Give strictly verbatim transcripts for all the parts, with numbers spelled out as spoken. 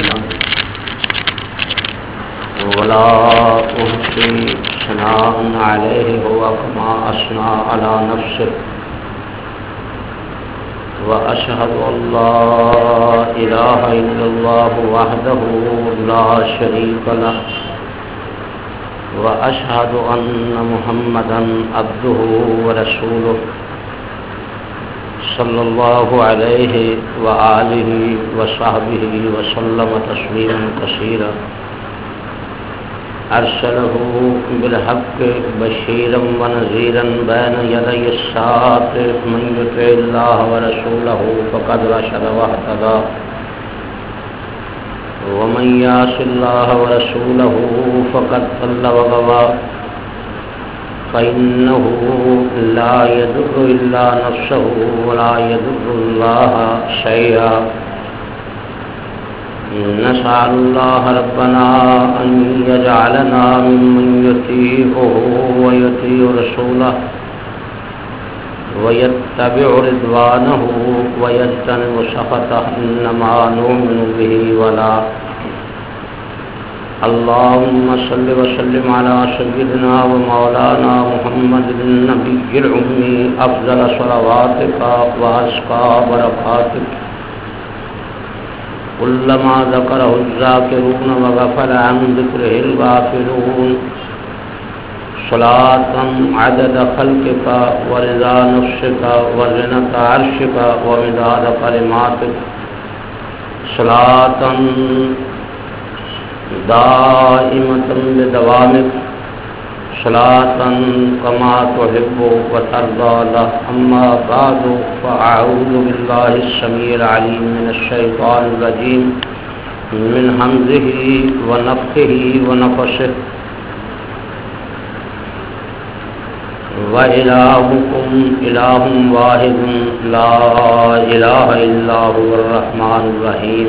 له ولا أحصي ثناء عليه هو كما أثنى على نفسه وأشهد أن لا إله إلا الله وحده لا شريك له وأشهد أن محمدا عبده ورسوله صلى الله عليه وآله وصحبه وسلم تسليما كثيرا أرسله بالحق بشيرا ونذيرا بين يدي الساعة من يطع الله ورسوله فقد رشد واهتدى ومن يعص الله ورسوله فقد ضل وغوى فإنه لا يضر إلا نفسه ولا يضر الله شيئا نسأل الله ربنا أن يجعلنا ممن يطيعه ويطيع رسوله ويتبع رضوانه ويجتنب سخطه إنما نؤمن به ولا اللهم صل وسلم على سيدنا ومولانا محمد النبي الأمي أفضل صلواتك وأزكى بركاتك كلما ذكره الذاكرون وغفل عن ذكره الغافلون صلاة عدد خلقك ورضا نفسك وزنة عرشك ومداد كلماتك صلاة دائمة بدوامك صلاة كما تحب وترضى له أما بعد فأعوذ بالله السميع العليم من الشيطان الرجيم من همزه ونفخه ونفسه وإلهكم إله واحد لا إله إلا هو الرحمن الرحيم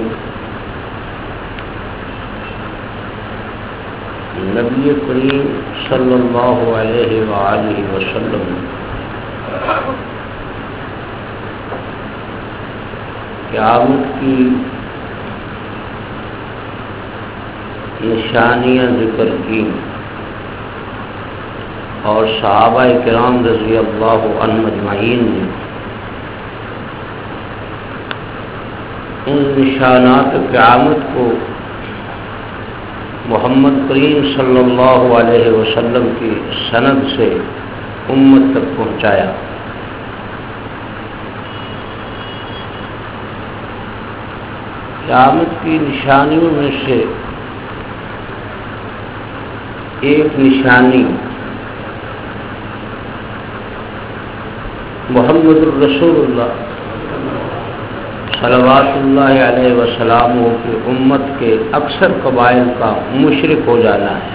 نبی کریم صلی اللہ علیہ وآلہ وسلم قیامت کی نشانیاں ذکر کی اور صحابہ کرام رضی اللہ عنہم اجمعین نے ان نشانات قیامت کو محمد کریم صلی اللہ علیہ وسلم کی سند سے امت تک پہنچایا۔ قیامت کی نشانیوں میں سے ایک نشانی محمد الرسول اللہ صلوات اللہ علیہ وسلم کی امت کے اکثر قبائل کا مشرک ہو جانا ہے۔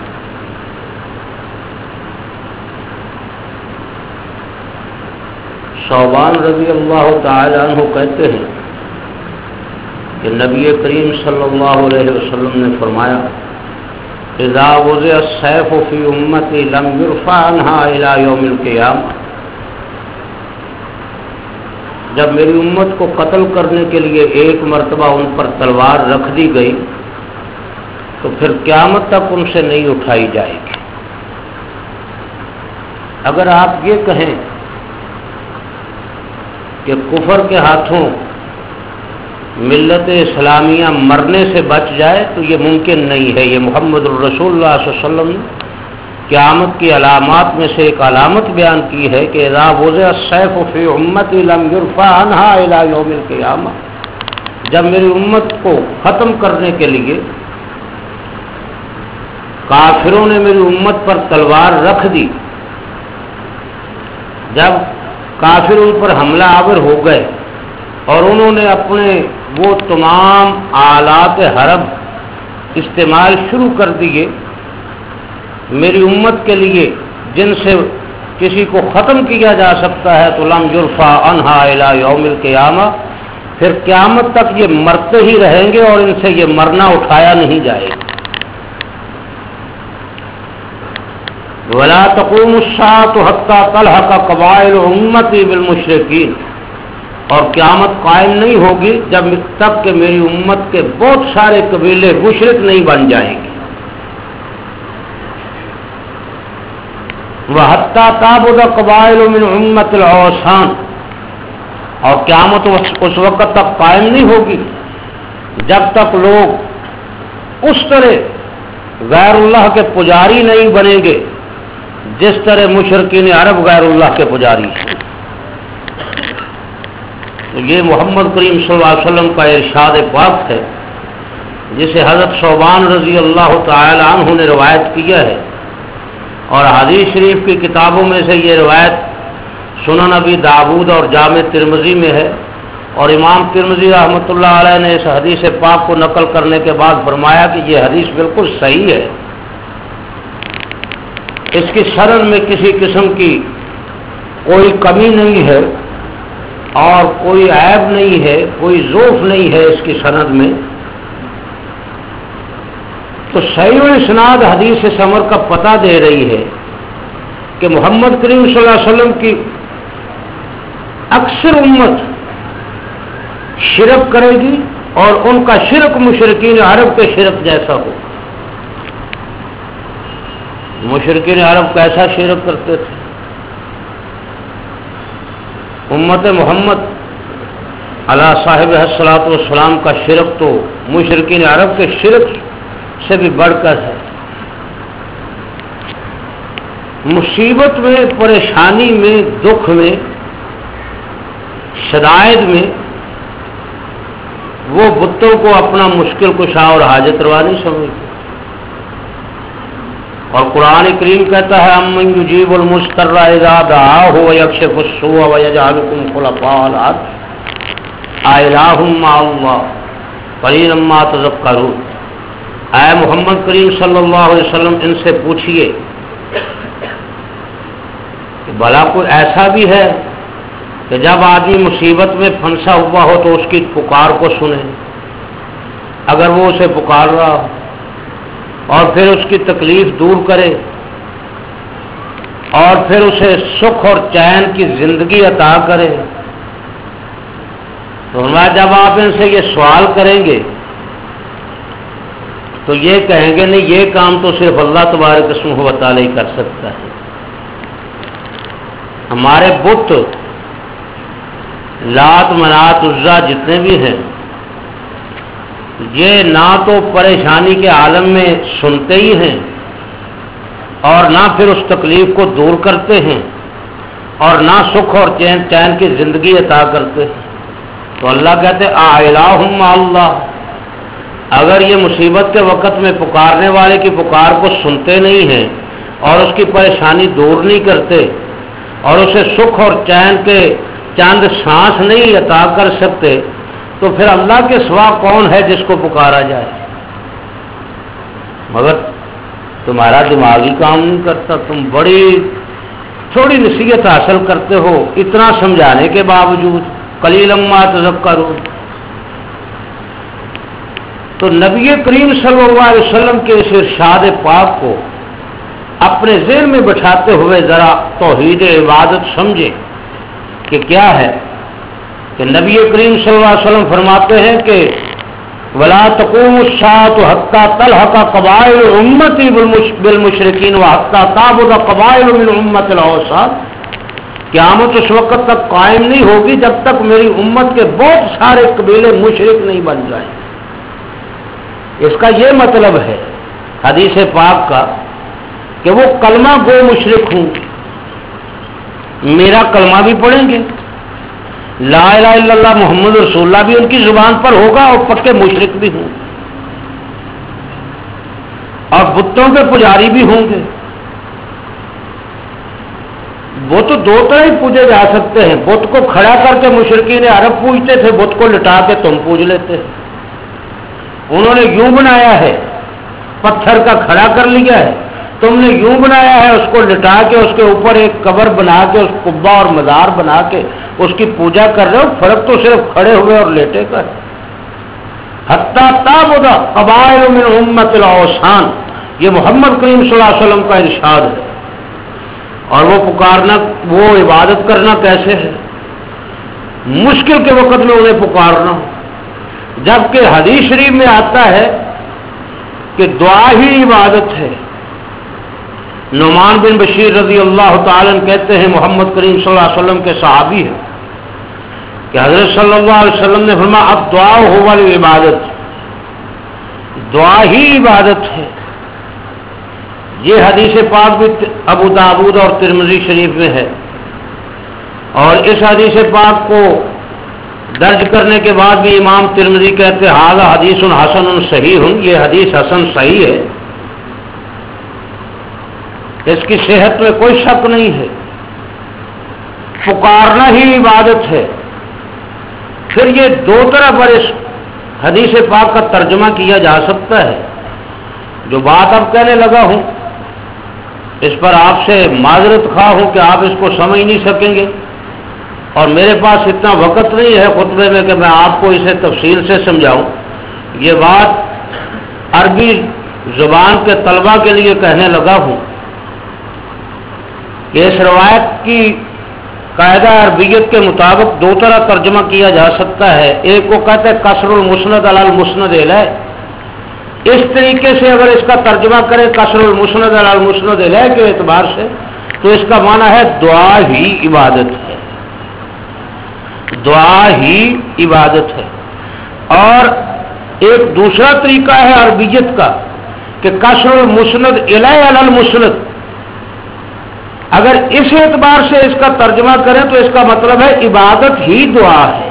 ثوبان رضی اللہ تعالی عنہ کہتے ہیں کہ نبی کریم صلی اللہ علیہ وسلم نے فرمایا اذا وضع السیف فی امتی لم یرفع عنہا الی یوم القیامہ، جب میری امت کو قتل کرنے کے لیے ایک مرتبہ ان پر تلوار رکھ دی گئی تو پھر قیامت تک ان سے نہیں اٹھائی جائے گی۔ اگر آپ یہ کہیں کہ کفر کے ہاتھوں ملت اسلامیہ مرنے سے بچ جائے تو یہ ممکن نہیں ہے۔ یہ محمد الرسول اللہ صلی اللہ علیہ وسلم نے قیامت کی علامات میں سے ایک علامت بیان کی ہے کہ اذا وضع السیف فی امتی لم یرفع عنہا الی یوم القیامہ، جب میری امت کو ختم کرنے کے لیے کافروں نے میری امت پر تلوار رکھ دی، جب کافر ان پر حملہ آور ہو گئے اور انہوں نے اپنے وہ تمام آلات حرب استعمال شروع کر دیے میری امت کے لیے جن سے کسی کو ختم کیا جا سکتا ہے، تو لم یرفع عنہا الی یوم القیامہ، پھر قیامت تک یہ مرتے ہی رہیں گے اور ان سے یہ مرنا اٹھایا نہیں جائے گا۔ ولا تقوم الساعة حتى تلحق قبائل امتی بالمشرکین، اور قیامت قائم نہیں ہوگی جب تک کہ میری امت کے بہت سارے قبیلے مشرک نہیں بن جائیں گے. وَحَتَّى تَعْبُدَ قَبَائِلُ مِنْ أُمَّةِ الْأَوْثَانِ، اور قیامت اس وقت تک قائم نہیں ہوگی جب تک لوگ اس طرح غیر اللہ کے پجاری نہیں بنیں گے جس طرح مشرکین عرب غیر اللہ کے پجاری ہیں. تو یہ محمد کریم صلی اللہ علیہ وسلم کا ارشاد پاک ہے جسے حضرت ثوبان رضی اللہ تعالی عنہ نے روایت کیا ہے، اور حدیث شریف کی کتابوں میں سے یہ روایت سنن ابی داؤد اور جامع ترمذی میں ہے، اور امام ترمذی رحمۃ اللہ علیہ نے اس حدیث پاک کو نقل کرنے کے بعد فرمایا کہ یہ حدیث بالکل صحیح ہے، اس کی سند میں کسی قسم کی کوئی کمی نہیں ہے اور کوئی عیب نہیں ہے، کوئی ضعف نہیں ہے اس کی سند میں. تو صحیح اسناد حدیث ثمر کا پتہ دے رہی ہے کہ محمد کریم صلی اللہ علیہ وسلم کی اکثر امت شرک کرے گی اور ان کا شرک مشرکین عرب کے شرک جیسا ہو. مشرکین عرب کیسا شرک کرتے تھے؟ امت محمد علی صاحب الصلاۃ والسلام کا شرک تو مشرکین عرب کے شرک سے بھی بڑھ کر ہے. مصیبت میں، پریشانی میں، دکھ میں، شدائد میں وہ بتوں کو اپنا مشکل کشا اور حاجت روا نہیں سمجھتے. اور قرآن کریم کہتا ہے امن یجیب المضطر اذا دعاہ ویکشف السوء ویجعلکم خلفاء الارض الہ مع اللہ قلیلا ما تذکرون. اے محمد کریم صلی اللہ علیہ وسلم ان سے پوچھئے کہ بھلا کوئی ایسا بھی ہے کہ جب آدمی مصیبت میں پھنسا ہوا ہو تو اس کی پکار کو سنے، اگر وہ اسے پکار رہا ہو اور پھر اس کی تکلیف دور کرے اور پھر اسے سکھ اور چین کی زندگی عطا کرے. تو جب آپ ان سے یہ سوال کریں گے تو یہ کہیں گے نہیں، یہ کام تو صرف اللہ تبارک و تعالی ہی کر سکتا ہے. ہمارے بت لات منات عزا جتنے بھی ہیں یہ نہ تو پریشانی کے عالم میں سنتے ہی ہیں اور نہ پھر اس تکلیف کو دور کرتے ہیں اور نہ سکھ اور چین چین کی زندگی عطا کرتے ہیں. تو اللہ کہتے الہ مع اللہ، اگر یہ مصیبت کے وقت میں پکارنے والے کی پکار کو سنتے نہیں ہیں اور اس کی پریشانی دور نہیں کرتے اور اسے سکھ اور چین کے چند سانس نہیں عطا کر سکتے تو پھر اللہ کے سوا کون ہے جس کو پکارا جائے؟ مگر تمہارا دماغ ہی کام نہیں کرتا، تم بڑی تھوڑی نصیحت حاصل کرتے ہو اتنا سمجھانے کے باوجود. قلیلا ما تذکرون. تو نبی کریم صلی اللہ علیہ وسلم کے اس ارشاد پاک کو اپنے ذہن میں بٹھاتے ہوئے ذرا توحید عبادت سمجھے کہ کیا ہے. کہ نبی کریم صلی اللہ علیہ وسلم فرماتے ہیں کہ ولا تقوم الساعة حتى تلحق قبائل امتی بالمشرکین وحتى تعبد قبائل من امت الاوثان. قیامت اس وقت تک قائم نہیں ہوگی جب تک میری امت کے بہت سارے قبیلے مشرک نہیں بن جائیں. اس کا یہ مطلب ہے حدیث پاک کا کہ وہ کلمہ گو مشرک ہوں، میرا کلمہ بھی پڑھیں گے، لا الہ الا اللہ محمد رسول اللہ بھی ان کی زبان پر ہوگا اور پکے مشرک بھی ہوں اور بتوں کے پجاری بھی ہوں گے. وہ تو دو طرح ہی پوجے جا سکتے ہیں. بت کو کھڑا کر کے مشرکین عرب پوجتے تھے، بت کو لٹا کے تم پوج لیتے. انہوں نے یوں بنایا ہے، پتھر کا کھڑا کر لیا ہے، تم نے یوں بنایا ہے اس کو لٹا کے اس کے اوپر ایک قبر بنا کے اس قبہ اور مزار بنا کے اس کی پوجا کر رہے ہو. فرق تو صرف کھڑے ہوئے اور لیٹے کا ہے. حتی تعبد قبائل من امت الاوثان، یہ محمد کریم صلی اللہ علیہ وسلم کا ارشاد ہے. اور وہ پکارنا، وہ عبادت کرنا کیسے ہے؟ مشکل کے وقت میں انہیں پکارنا، جبکہ حدیث شریف میں آتا ہے کہ دعا ہی عبادت ہے۔ نعمان بن بشیر رضی اللہ تعالیٰ عنہ کہتے ہیں محمد کریم صلی اللہ علیہ وسلم کے صحابی ہیں کہ حضرت صلی اللہ علیہ وسلم نے فرمایا اب دعا ہو والی عبادت، دعا ہی عبادت ہے۔ یہ حدیث پاک بھی ابو داؤد اور ترمذی شریف میں ہے، اور اس حدیث پاک کو درج کرنے کے بعد بھی امام ترمذی کہتے ہیں ھذا حدیث حسن صحیح، یہ حدیث حسن صحیح ہے، اس کی صحت میں کوئی شک نہیں ہے۔ پکارنا ہی عبادت ہے۔ پھر یہ دو طرح پر اس حدیث پاک کا ترجمہ کیا جا سکتا ہے۔ جو بات اب کہنے لگا ہوں اس پر آپ سے معذرت خواہ ہوں کہ آپ اس کو سمجھ نہیں سکیں گے، اور میرے پاس اتنا وقت نہیں ہے خطبے میں کہ میں آپ کو اسے تفصیل سے سمجھاؤں۔ یہ بات عربی زبان کے طلباء کے لیے کہنے لگا ہوں کہ اس روایت کی قاعدہ عربیت کے مطابق دو طرح ترجمہ کیا جا سکتا ہے۔ ایک کو کہتے ہیں قصر المسند علی المسند الیہ، اس طریقے سے اگر اس کا ترجمہ کریں قصر المسند علی المسند الیہ کے اعتبار سے تو اس کا معنی ہے دعا ہی عبادت ہے، دعا ہی عبادت ہے۔ اور ایک دوسرا طریقہ ہے عربیت کا کہ قصر المسند الیہ علی المسند، اگر اس اعتبار سے اس کا ترجمہ کریں تو اس کا مطلب ہے عبادت ہی دعا ہے۔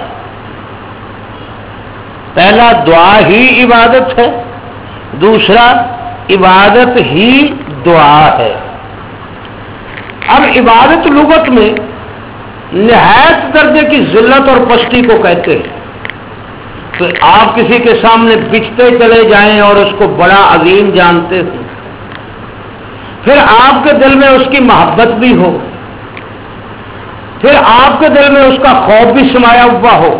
پہلا دعا ہی عبادت ہے، دوسرا عبادت ہی دعا ہے۔ اب عبادت لغت میں نہایت درجے کی ذلت اور پستی کو کہتے ہیں۔ تو آپ کسی کے سامنے بچتے چلے جائیں اور اس کو بڑا عظیم جانتے ہو، پھر آپ کے دل میں اس کی محبت بھی ہو، پھر آپ کے دل میں اس کا خوف بھی سمایا ہوا ہو،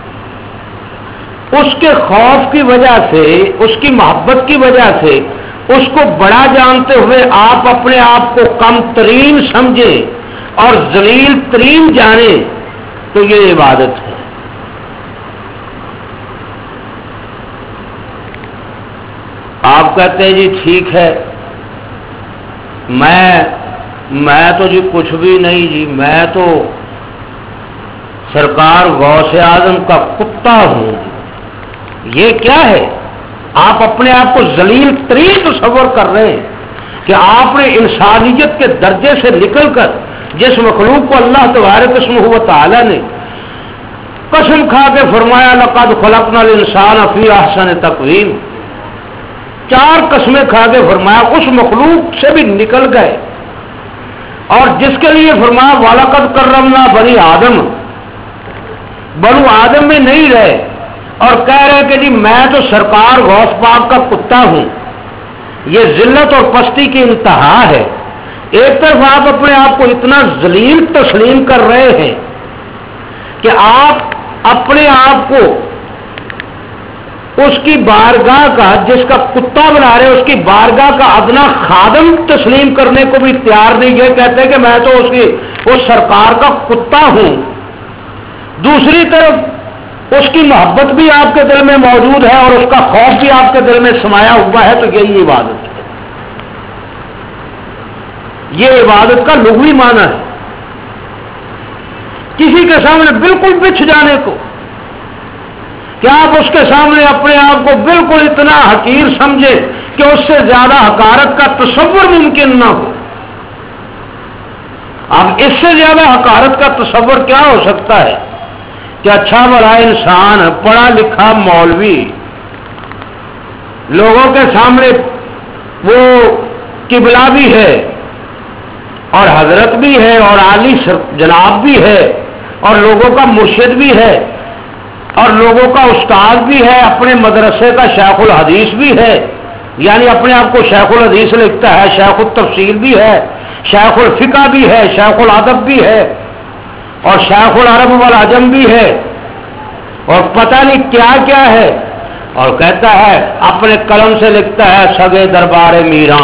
اس کے خوف کی وجہ سے، اس کی محبت کی وجہ سے اس کو بڑا جانتے ہوئے آپ اپنے آپ کو کم ترین سمجھیں اور ذلیل ترین جانیں تو یہ عبادت ہے۔ آپ کہتے ہیں جی ٹھیک ہے، میں میں تو جی کچھ بھی نہیں جی، میں تو سرکار غوث اعظم کا کتا ہوں۔ یہ کیا ہے؟ آپ اپنے آپ کو ذلیل ترین تصور کر رہے ہیں کہ آپ نے انسانیت کے درجے سے نکل کر جس مخلوق کو اللہ تبارک اسمہ و تعالی نے قسم کھا کے فرمایا لقد خلقنا الانسان فی احسن تقویم، چار قسمیں کھا کے فرمایا اس مخلوق سے بھی نکل گئے، اور جس کے لیے فرمایا وَلَقَدْ كَرَّمْنَا بنی آدم، بنو آدم میں نہیں رہے اور کہہ رہے کہ جی میں تو سرکار غوث پاک کا کتا ہوں۔ یہ ذلت اور پستی کی انتہا ہے۔ ایک طرف آپ اپنے آپ کو اتنا ذلیل تسلیم کر رہے ہیں کہ آپ اپنے آپ کو اس کی بارگاہ کا، جس کا کتا بنا رہے اس کی بارگاہ کا ادنا خادم تسلیم کرنے کو بھی تیار نہیں، یہ کہتے کہ میں تو اس کی اس سرکار کا کتا ہوں۔ دوسری طرف اس کی محبت بھی آپ کے دل میں موجود ہے اور اس کا خوف بھی آپ کے دل میں سمایا ہوا ہے، تو یہی عبادت ہے۔ یہ عبادت کا لغوی معنی ہے، کسی کے سامنے بالکل بچھ جانے کو، کہ آپ اس کے سامنے اپنے آپ کو بالکل اتنا حقیر سمجھے کہ اس سے زیادہ حقارت کا تصور ممکن نہ ہو۔ اب اس سے زیادہ حقارت کا تصور کیا ہو سکتا ہے کہ اچھا بڑا انسان، پڑھا لکھا مولوی، لوگوں کے سامنے وہ قبلہ بھی ہے اور حضرت بھی ہے اور عالی جناب بھی ہے اور لوگوں کا مرشد بھی ہے اور لوگوں کا استاد بھی ہے، اپنے مدرسے کا شیخ الحدیث بھی ہے، یعنی اپنے آپ کو شیخ الحدیث لکھتا ہے، شیخ التفسیر بھی ہے، شیخ الفقہ بھی ہے، شیخ الادب بھی ہے اور شیخ العرب والعجم بھی ہے اور پتہ نہیں کیا کیا ہے، اور کہتا ہے اپنے قلم سے لکھتا ہے سگے دربار میراں،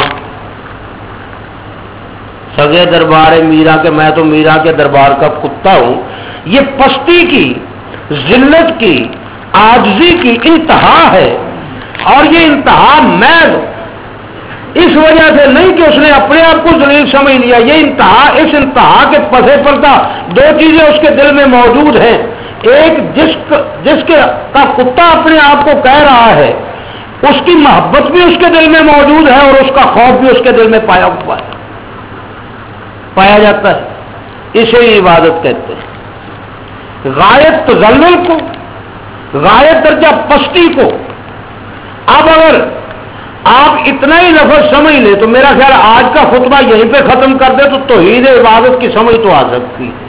سگے دربار میراں، کہ میں تو میراں کے دربار کا کتا ہوں۔ یہ پستی کی، ذلت کی، عاجزی کی انتہا ہے، اور یہ انتہا محض اس وجہ سے نہیں کہ اس نے اپنے آپ کو ذلیل سمجھ لیا، یہ انتہا اس انتہا کے پس پردہ دو چیزیں اس کے دل میں موجود ہیں، ایک جس جس کے کا کتا اپنے آپ کو کہہ رہا ہے اس کی محبت بھی اس کے دل میں موجود ہے، اور اس کا خوف بھی اس کے دل میں پایا ہوا ہے، پایا جاتا ہے، اسے عبادت کہتے ہیں۔ غایت تذلل کو، غایت درجہ پستی کو، اب اگر آپ اتنا ہی لفظ سمجھ لیں تو میرا خیال آج کا خطبہ یہیں پہ ختم کر دے تو توحید عبادت کی سمجھ تو آ سکتی ہے۔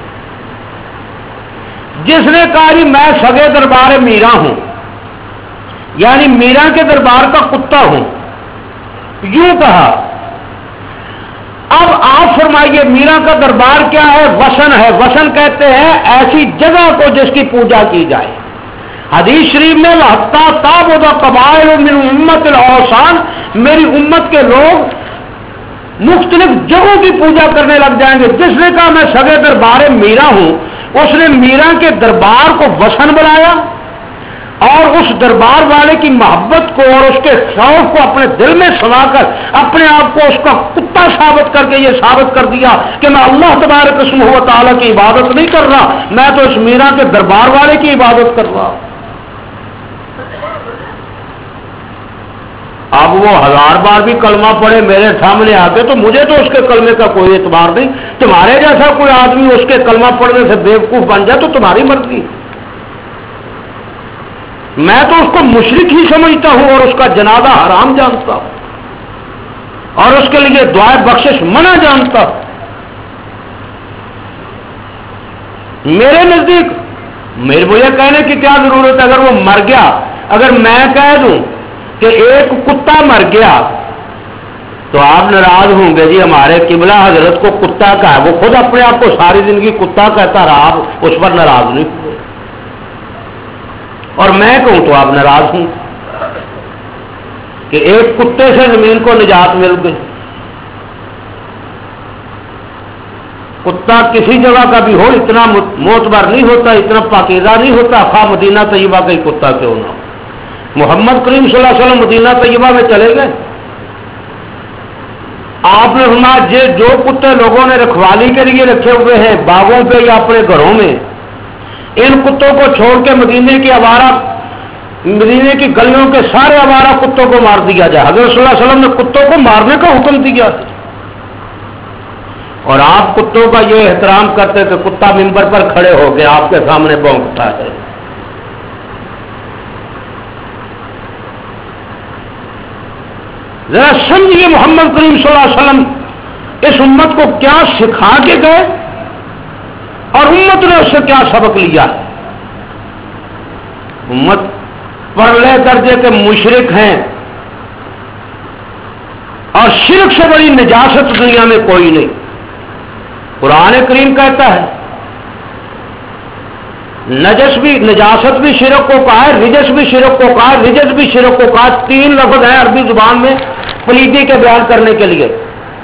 جس نے کہا جی میں سگے دربار میرا ہوں، یعنی میرا کے دربار کا کتا ہوں، یوں کہا، اب آپ فرمائیے میرا کا دربار کیا ہے؟ وسن ہے، وسن کہتے ہیں ایسی جگہ کو جس کی پوجا کی جائے۔ حدیث شریف میں وَحَتَّى تَعْبُدَ قَبَائِلُ مِنْ أُمَّةِ الْأَوْثَانِ، میری امت کے لوگ مختلف جگہوں کی پوجا کرنے لگ جائیں گے۔ جس نے کہا میں سگے دربار میرا ہوں، اس نے میرا کے دربار کو وسن بنایا، اور اس دربار والے کی محبت کو اور اس کے خوف کو اپنے دل میں سما کر اپنے آپ کو اس کا کتا ثابت کر کے یہ ثابت کر دیا کہ میں اللہ تبارک و تعالیٰ کی عبادت نہیں کر رہا، میں تو اس میرا کے دربار والے کی عبادت کر رہا ہوں۔ اب وہ ہزار بار بھی کلمہ پڑھے میرے سامنے آ کے تو مجھے تو اس کے کلمے کا کوئی اعتبار نہیں، تمہارے جیسا کوئی آدمی اس کے کلمہ پڑھنے سے بیوقوف بن جائے تو تمہاری مرضی، میں تو اس کو مشرک ہی سمجھتا ہوں اور اس کا جنازہ حرام جانتا ہوں اور اس کے لیے دعائے بخشش منع جانتا ہوں۔ میرے نزدیک میرے مجھے کہنے کی کیا ضرورت ہے؟ اگر وہ مر گیا، اگر میں کہہ دوں کہ ایک کتا مر گیا تو آپ ناراض ہوں گے، جی ہمارے قبلہ حضرت کو کتا کا ہے، وہ خود اپنے آپ کو ساری زندگی کتا کہتا رہا، آپ اس پر ناراض نہیں ہوئے، اور میں کہوں تو آپ ناراض ہوں کہ ایک کتے سے زمین کو نجات مل گئی۔ کتا کسی جگہ کا بھی ہو اتنا معتبر نہیں ہوتا، اتنا پاکیزہ نہیں ہوتا، خواہ مدینہ طیبہ کا ہی کتا کیوں نہ ہو۔ محمد کریم صلی اللہ علیہ وسلم مدینہ طیبہ میں چلے گئے، آپ نے فرمایا جو کتے لوگوں نے رکھوالی کے لیے رکھے ہوئے ہیں باغوں پہ یا اپنے گھروں میں، ان کتوں کو چھوڑ کے مدینے کی آوارہ مدینے کی گلیوں کے سارے آوارہ کتوں کو مار دیا جائے۔ حضرت صلی اللہ علیہ وسلم نے کتوں کو مارنے کا حکم دیا، اور آپ کتوں کا یہ احترام کرتے کہ کتا منبر پر کھڑے ہو کے آپ کے سامنے بھونکتا ہے۔ ذرا سمجھیے محمد کریم صلی اللہ علیہ وسلم اس امت کو کیا سکھا کے گئے اور امت نے اس سے کیا سبق لیا۔ امت پرلے درجے کے مشرک ہیں، اور شرک سے بڑی نجاست دنیا میں کوئی نہیں۔ قرآن کریم کہتا ہے نجس بھی نجاست بھی شرک کو کہا ہے، رجس بھی شرک کو کہا ہے، رجس بھی شرک کو کہا ہے۔ تین لفظ ہیں عربی زبان میں پلیدی کے بیان کرنے کے لیے،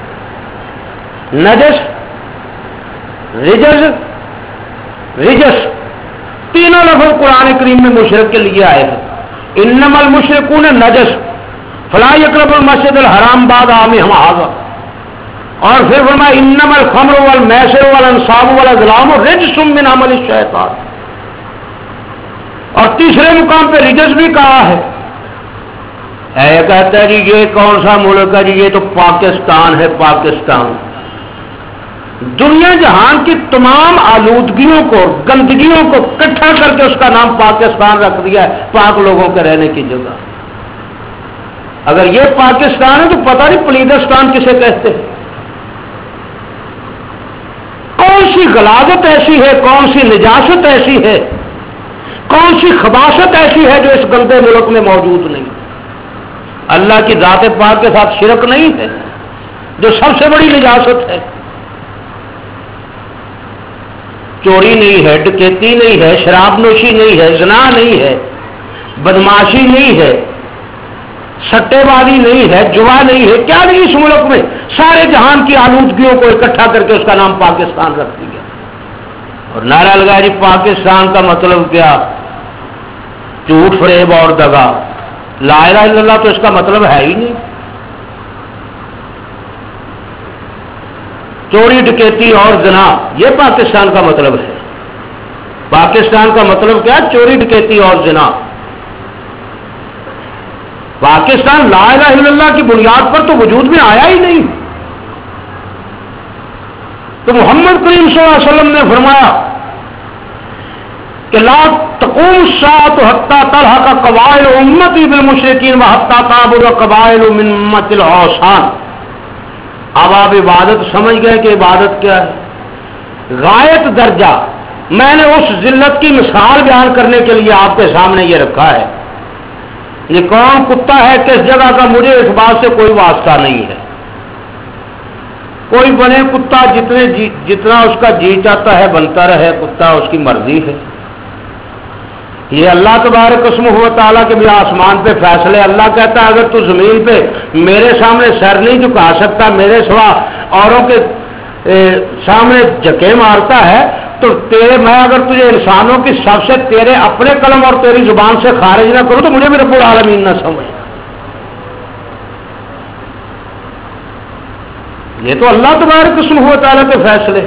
نجس، رجس، رجس، تینوں لفظ قرآن کریم میں مشرک کے لیے آئے ہیں۔ انما المشرکون نجس فلا یقربوا المسجد الحرام بعد عامهم هذا، اور پھر فرمایا انما الخمر والمیسر والانصاب والازلام رجس من عمل الشیطان، اور تیسرے مقام پہ رجس بھی کہا ہے۔ اے کہتا ہے جی یہ کون سا ملک ہے؟ جی یہ تو پاکستان ہے، پاکستان دنیا جہان کی تمام آلودگیوں کو گندگیوں کو اکٹھا کر کے اس کا نام پاکستان رکھ دیا ہے، پاک لوگوں کے رہنے کی جگہ۔ اگر یہ پاکستان ہے تو پتہ نہیں پلیدستان کسے کہتے ہیں۔ کون سی غلاظت ایسی ہے، کون سی نجاست ایسی ہے، کون سی خباثت ایسی ہے جو اس گندے ملک میں موجود نہیں؟ اللہ کی ذات پاک کے ساتھ شرک نہیں ہے جو سب سے بڑی نجاست ہے۔ چوری نہیں ہے، ڈکیتی نہیں ہے، شراب نوشی نہیں ہے، زنا نہیں ہے، بدماشی نہیں ہے، سٹے بازی نہیں ہے، جوا نہیں ہے، کیا نہیں اس ملک میں؟ سارے جہان کی آلودگیوں کو اکٹھا کر کے اس کا نام پاکستان رکھ دیا۔ اور نعرہ لگایا جی پاکستان کا مطلب کیا؟ جھوٹ فریب اور دغا. لا الہ الا اللہ تو اس کا مطلب ہے ہی نہیں. چوری ڈکیتی اور زنا یہ پاکستان کا مطلب ہے. پاکستان کا مطلب کیا؟ چوری ڈکیتی اور زنا. پاکستان لا الہ الا اللہ کی بنیاد پر تو وجود میں آیا ہی نہیں. تو محمد کریم صلی اللہ علیہ وسلم نے فرمایا کہ لا تقوم الساعة حتى تلحق قبائل امتی بالمشرکین وحتى تعبد قبائل من امت الاوثان. اب آپ عبادت سمجھ گئے کہ عبادت کیا ہے. غایت درجہ میں نے اس ذلت کی مثال بیان کرنے کے لیے آپ کے سامنے یہ رکھا ہے. یہ کون کتا ہے کس جگہ کا مجھے اس بات سے کوئی واسطہ نہیں ہے. کوئی بنے کتا جتنے جی جتنا اس کا جی چاہتا ہے بنتا رہے. کتا اس کی مرضی ہے. یہ اللہ تبارک قسمہ و تعالیٰ کے بھی آسمان پہ فیصلے. اللہ کہتا ہے اگر تو زمین پہ میرے سامنے سر نہیں جھکا سکتا, میرے سوا اوروں کے سامنے جھکے مارتا ہے, تو تیرے میں اگر تجھے انسانوں کی سب سے تیرے اپنے قلم اور تیری زبان سے خارج نہ کروں تو مجھے بھی رب العالمین نہ سمجھ. یہ تو اللہ تبارک قسمہ و تعالیٰ کے فیصلے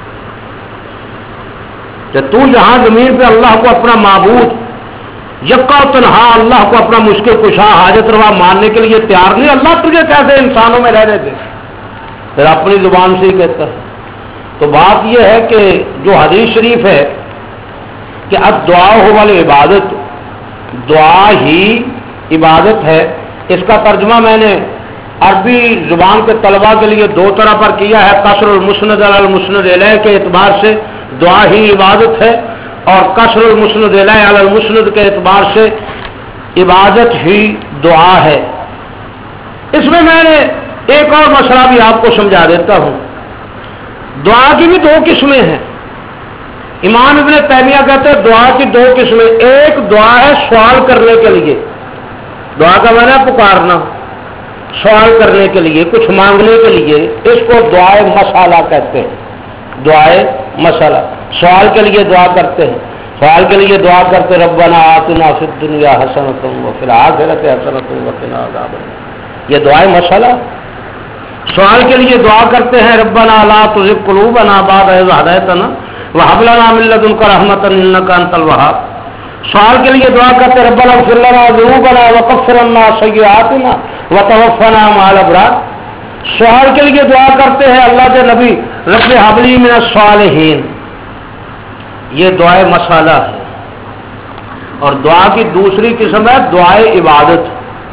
کہ تو یہاں زمین پہ اللہ کو اپنا معبود یکا و تنہا, اللہ کو اپنا مشکل کشا حاجت روا ماننے کے لیے تیار نہیں. اللہ تجھے کیسے انسانوں میں رہنے دے؟ پھر اپنی زبان سے ہی کہتا ہے. تو بات یہ ہے کہ جو حدیث شریف ہے کہ اب دعا ہو والی عبادت, دعا ہی عبادت ہے, اس کا ترجمہ میں نے عربی زبان کے طلباء کے لیے دو طرح پر کیا ہے. قصر المسند علی المسند الیہ کے اعتبار سے دعا ہی عبادت ہے, اور قصر المسند الیہ علی المسند کے اعتبار سے عبادت ہی دعا ہے. اس میں میں نے ایک اور مسئلہ بھی آپ کو سمجھا دیتا ہوں. دعا کی بھی دو قسمیں ہیں. امام ابن تیمیہ کہتے ہیں دعا کی دو قسمیں. ایک دعا ہے سوال کرنے کے لیے, دعا کا معنی ہے پکارنا, سوال کرنے کے لیے, کچھ مانگنے کے لیے, اس کو دعائے مسالہ کہتے ہیں. دعائے مسالہ, سوال کے لیے دعا کرتے ہیں. سوال کے لیے دعا کرتے ربنا آتنا فی الدنیا حسنۃ وفی الآخرۃ حسنۃ وقنا عذاب النار. یہ دعائے مسالہ. سوال کے لیے دعا کرتے ہیں ربنا لا تزغ قلوبنا بعد اذ ہدیتنا وہب لنا من لدنک رحمۃ انک انت الوہاب. سوال کے لیے دعا کرتے ربنا اغفر لنا ذنوبنا وکفر عنا سیئاتنا وتوفنا مع الابرار. سوال کے لیے دعا کرتے ہیں اللہ کے نبی رب ہب لی من الصالحین. یہ دعائے مسالہ ہے. اور دعا کی دوسری قسم ہے دعائے عبادت.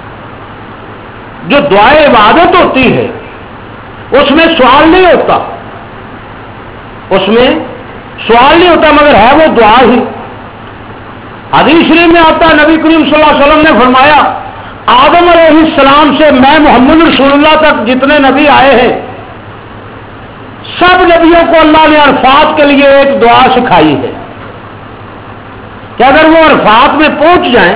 جو دعائے عبادت ہوتی ہے اس میں سوال نہیں ہوتا, اس میں سوال نہیں ہوتا مگر ہے وہ دعا ہی. حدیث شریف میں آتا ہے نبی کریم صلی اللہ علیہ وسلم نے فرمایا آدم علیہ السلام سے میں محمد رسول اللہ تک جتنے نبی آئے ہیں سب نبیوں کو اللہ نے عرفات کے لیے ایک دعا سکھائی ہے کہ اگر وہ عرفات میں پہنچ جائیں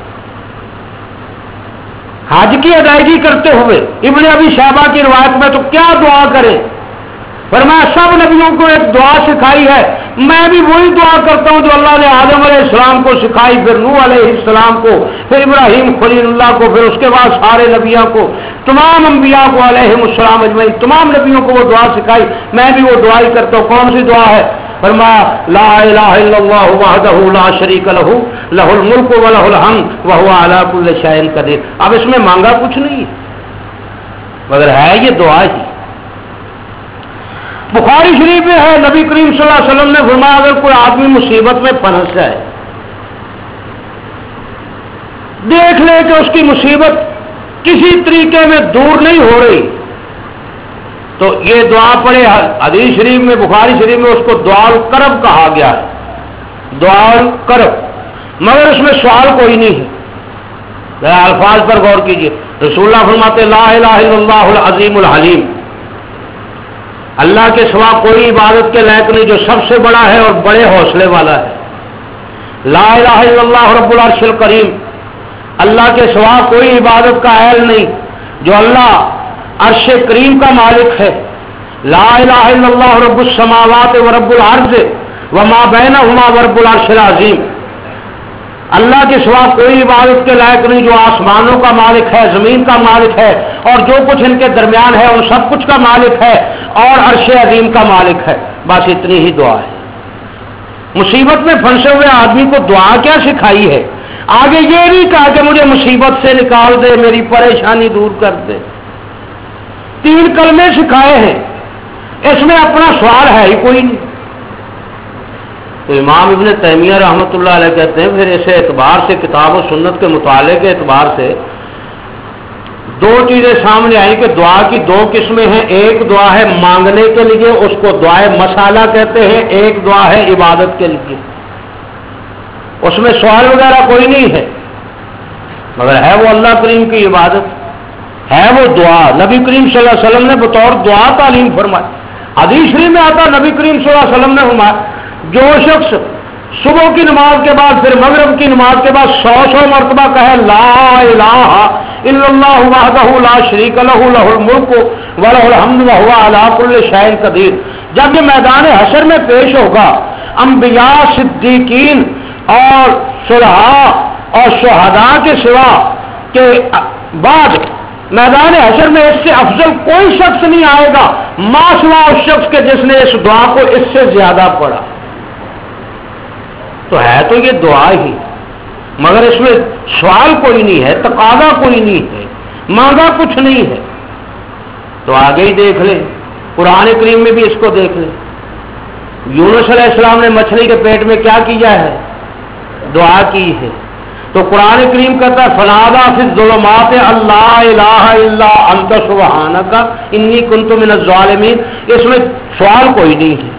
حج کی ادائیگی کرتے ہوئے ابن ابی شیبہ کی روایت میں, تو کیا دعا کریں؟ فرمایا سب نبیوں کو ایک دعا سکھائی ہے, میں بھی وہی دعا کرتا ہوں جو اللہ نے آدم علیہ السلام کو سکھائی, پھر نوح علیہ السلام کو, پھر ابراہیم خلیل اللہ کو, پھر اس کے بعد سارے نبیوں کو, تمام انبیاء کو علیہم السلام اجمعین, تمام نبیوں کو وہ دعا سکھائی. میں بھی وہ دعا ہی کرتا ہوں. کون سی دعا ہے؟ فرمایا لا الہ الا اللہ وحدہ لا شریک لہ لہ الملک ولہ الحمد وہو علی کل شیء قدیر. اب اس میں مانگا کچھ نہیں مگر ہے یہ دعا ہی. بخاری شریف میں ہے نبی کریم صلی اللہ علیہ وسلم نے فرمایا اگر کوئی آدمی مصیبت میں پھنس جائے, دیکھ لے کہ اس کی مصیبت کسی طریقے میں دور نہیں ہو رہی, تو یہ دعا پڑھے. حدیث شریف میں بخاری شریف میں اس کو دعا الکرب کہا گیا ہے, دعا الکرب, مگر اس میں سوال کوئی نہیں ہے. ذرا الفاظ پر غور کیجیے. رسول اللہ فرماتے لا الہ الا اللہ العظیم الحلیم, اللہ کے سوا کوئی عبادت کے لائق نہیں جو سب سے بڑا ہے اور بڑے حوصلے والا ہے. لا الہ الا اللہ رب العرش الکریم, اللہ کے سوا کوئی عبادت کا اہل نہیں جو اللہ عرش کریم کا مالک ہے. لا الہ الا اللہ رب السماوات و رب الارض, वमा बैनहुमा रब्बुल अर्शिल अज़ीम, अल्लाह के सिवा कोई इबादत के लायक नहीं, जो आसमानों का मालिक है, जमीन का मालिक है और जो कुछ इनके दरमियान है उन सब कुछ का मालिक है और अर्श अज़ीम का मालिक है। बस इतनी ही दुआ है। मुसीबत में फंसे हुए आदमी को दुआ क्या सिखाई है? आगे ये नहीं कहा कि मुझे मुसीबत से निकाल दे, मेरी परेशानी दूर कर दे। तीन कलमे सिखाए हैं, इसमें अपना सवाल है ही कोई नहीं। तो इमाम इब्न तैमिया रहमतुल्लाह अलैह कहते हैं फिर इस एतबार से, किताब और सुन्नत के मुताले के एतबार से दो चीजें सामने आई कि दुआ की दो किस्में हैं। एक दुआ है मांगने के लिए, उसको दुआए मसाला कहते हैं। एक दुआ है इबादत के लिए, उसमें सवाल वगैरह कोई नहीं है, मगर है वो अल्लाह करीम की इबादत, है वो दुआ। नबी करीम सल्लल्लाहु अलैहि वसल्लम ने बतौर दुआ तालीम फरमाई। हदीस शरीफ में आता, नबी करीम सल्लल्लाहु अलैहि वसल्लम ने फरमाया जो शख्स सुबह की नमाज के बाद फिर मगरिब की नमाज के बाद सौ सौ मरतबा कहे ला इलाहा इल्लल्लाहु वहदहु ला शरीक लहु लहुल मुल्कु व लहुल हम्दु व हुवा अला कुल्लि शैइन कदीर, जब ये मैदान हशर में पेश होगा अंबिया, सिद्दीकीन और सुलहा और शुहदा के सिवा के बाद मैदान हशर में इससे अफजल कोई शख्स नहीं आएगा मासवा उस शख्स के जिसने इस दुआ को इससे ज्यादा पढ़ा। तो है तो ये दुआ ही, मगर इसमें सवाल कोई नहीं है, तकादा कोई नहीं है, मांगा कुछ नहीं है। तो आगे ही देख ले, कुरान करीम में भी इसको देख ले। यूनुस अलैहिस्सलाम ने मछली के पेट में क्या किया है? दुआ की है। तो कुरान करीम कहता है फनादा फिज़ ज़ुलुमात अल्ला इलाहा इल्ला अंत सुब्हानका इन्नी कुन्तु मिनज़ ज़ालिमीन। इसमें सवाल कोई नहीं है,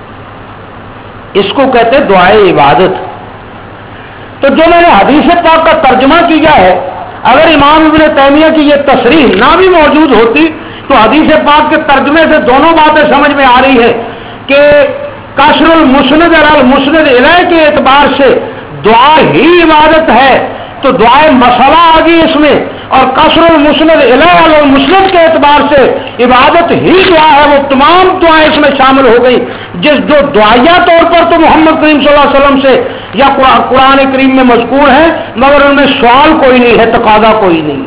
इसको कहते हैं दुआए इबादत। तो जो मैंने हदीस पाक का तर्जुमा किया है, अगर इमाम इब्न तैमिया की ये तसरीह ना भी मौजूद होती तो हदीस पाक के तर्जुमे से दोनों बातें समझ में आ रही है कि कसरुल मुस्नद अल मुस्नद इलैह के एतबार से दुआ ही इबादत है, तो दुआए मसला आ गई इसमें, और कसरुल मुस्नद इलैह अल मुस्नद के एतबार से इबादत ही दुआ है, वो तमाम दुआएं इसमें शामिल हो गई। जिस जो दुआया तौर पर तो मोहम्मद करीम सल्लल्लाहु अलैहि वसल्लम से या कुरान करीम में मज़कूर है, मगर उनमें सवाल कोई नहीं है, तकादा कोई नहीं।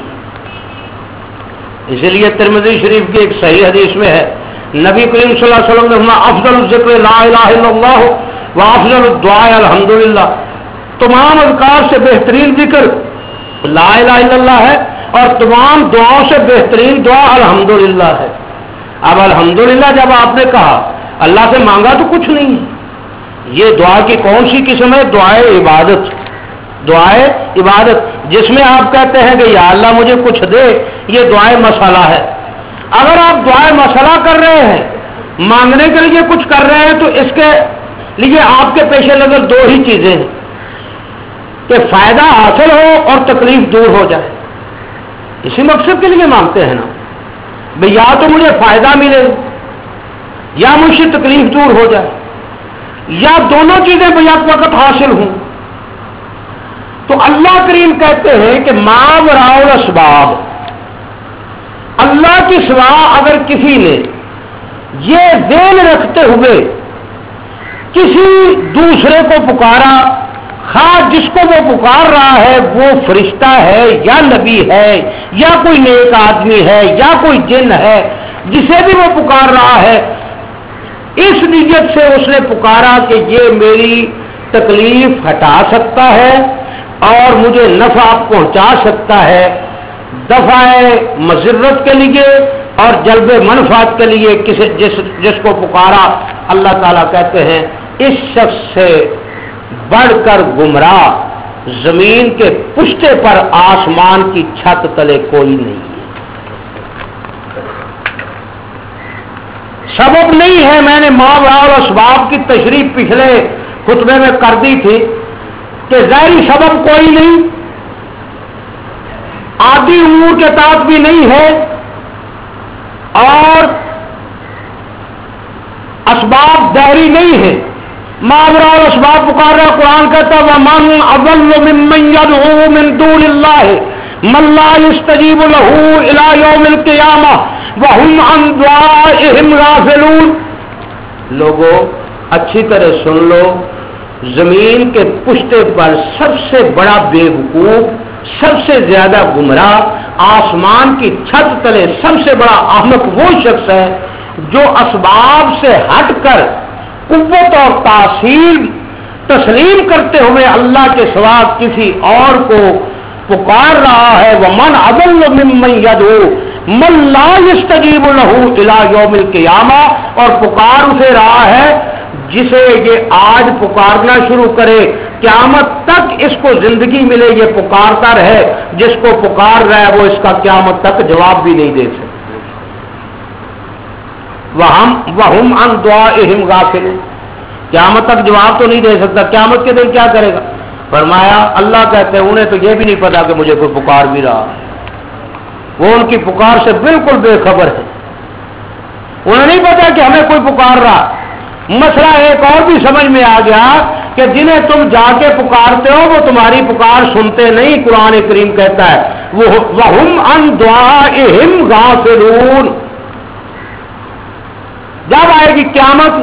इसलिए तिरमिज़ी शरीफ की एक सही हदीस में है, नबी करीम सल्लल्लाहु अलैहि वसल्लम ने फरमाया अफज़लुज़ ज़िक्र ला इलाहा इल्लल्लाह व अफज़लुद दुआ अल्हम्दुलिल्लाह। तमाम अज़कार से बेहतरीन जिक्र ला इलाहा इल्लल्लाह है और तमाम दुआओं से बेहतरीन दुआ अल्हम्दुलिल्लाह है। अब अल्हम्दुलिल्लाह जब आपने कहा, अल्लाह से मांगा तो कुछ नहीं है। ये दुआ की कौन सी किस्म है? दुआए इबादत। दुआए इबादत जिसमें आप कहते हैं कि या अल्लाह मुझे कुछ दे, ये दुआए मसाला है। अगर आप दुआए मसाला कर रहे हैं, मांगने के लिए कुछ कर रहे हैं, तो इसके लिए आपके पेश नजर दो ही चीजें हैं कि फायदा हासिल हो और तकलीफ दूर हो जाए। इसी मकसद के लिए मांगते हैं ना भाई, या तो मुझे फायदा मिले या मुझसे तकलीफ दूर हो जाए, या दोनों चीजें बेहद वक्त हासिल हों। तो अल्लाह करीम कहते हैं कि मावराउल असबाब, अल्लाह की सिवा अगर किसी ने ये देन रखते हुए किसी दूसरे को पुकारा, खास जिसको वो पुकार रहा है वो फरिश्ता है या नबी है या कोई नेक आदमी है या कोई जिन है, जिसे भी वो पुकार रहा है, इस नीयत से उसने पुकारा कि ये मेरी तकलीफ हटा सकता है और मुझे नफा पहुंचा सकता है, दफाए मज़र्रत के लिए और जल्ब मनफात के लिए किसी जिस जिसको पुकारा, अल्लाह ताला कहते हैं इस शख्स से बढ़कर गुमराह जमीन के पुश्ते पर आसमान की छत तले कोई नहीं है। सबब नहीं है। मैंने मावराउल असबाब की तशरीह पिछले खुतबे में कर दी थी कि ज़ाहिरी सबब कोई नहीं, आदि उमूर के साथ भी नहीं है, और असबाब ज़ाहिरी नहीं है। मावराउल असबाब पुकार रहा, कुरान कहता है वमन अज़ल्लु मिम्मन यदऊ मिन दूनिल्लाहि मन ला यस्तजीबु लहू इला यौमिल क़ियामह व हुम अन दुआइहिम गाफिलून। लोगों, اچھی طرح سن لو، زمین کے پشتے پر سب سے بڑا بیوقوف، سب سے زیادہ گمراہ، آسمان کی چھت تلے سب سے بڑا احمق وہ شخص ہے جو اسباب سے ہٹ کر قوت اور تاثیر تسلیم کرتے ہوئے اللہ کے سوا کسی اور کو پکار رہا ہے۔ وَمَنْ أَضَلُّ مِمَّنْ يَدْعُو مَنْ لَا يَسْتَجِيبُ لَهُ إِلَى يَوْمِ الْقِيَامَةِ، اور پکار اسے رہا ہے جسے یہ آج پکارنا شروع کرے قیامت تک اس کو زندگی ملے، یہ پکارتا رہے، جس کو پکار رہا ہے وہ اس کا قیامت تک جواب بھی نہیں دے سکتے۔ وَهُمْ وَهُمْ عَنْ دُعَائِهِمْ غَافِلُونَ، قیامت تک جواب تو نہیں دے سکتا، قیامت کے دن کیا کرے گا؟ فرمایا اللہ کہتے ہیں انہیں تو یہ بھی نہیں پتا کہ مجھے کوئی پکار بھی رہا، وہ ان کی پکار سے بالکل بے خبر ہے، انہیں نہیں پتا کہ ہمیں کوئی پکار رہا۔ مسئلہ ایک اور بھی سمجھ میں آ گیا کہ جنہیں تم جا کے پکارتے ہو وہ تمہاری پکار سنتے نہیں، قرآن کریم کہتا ہے وہ وَهُمْ عَنْ دُعَائِهِمْ غَافِلُونَ۔ جب آئے گی قیامت،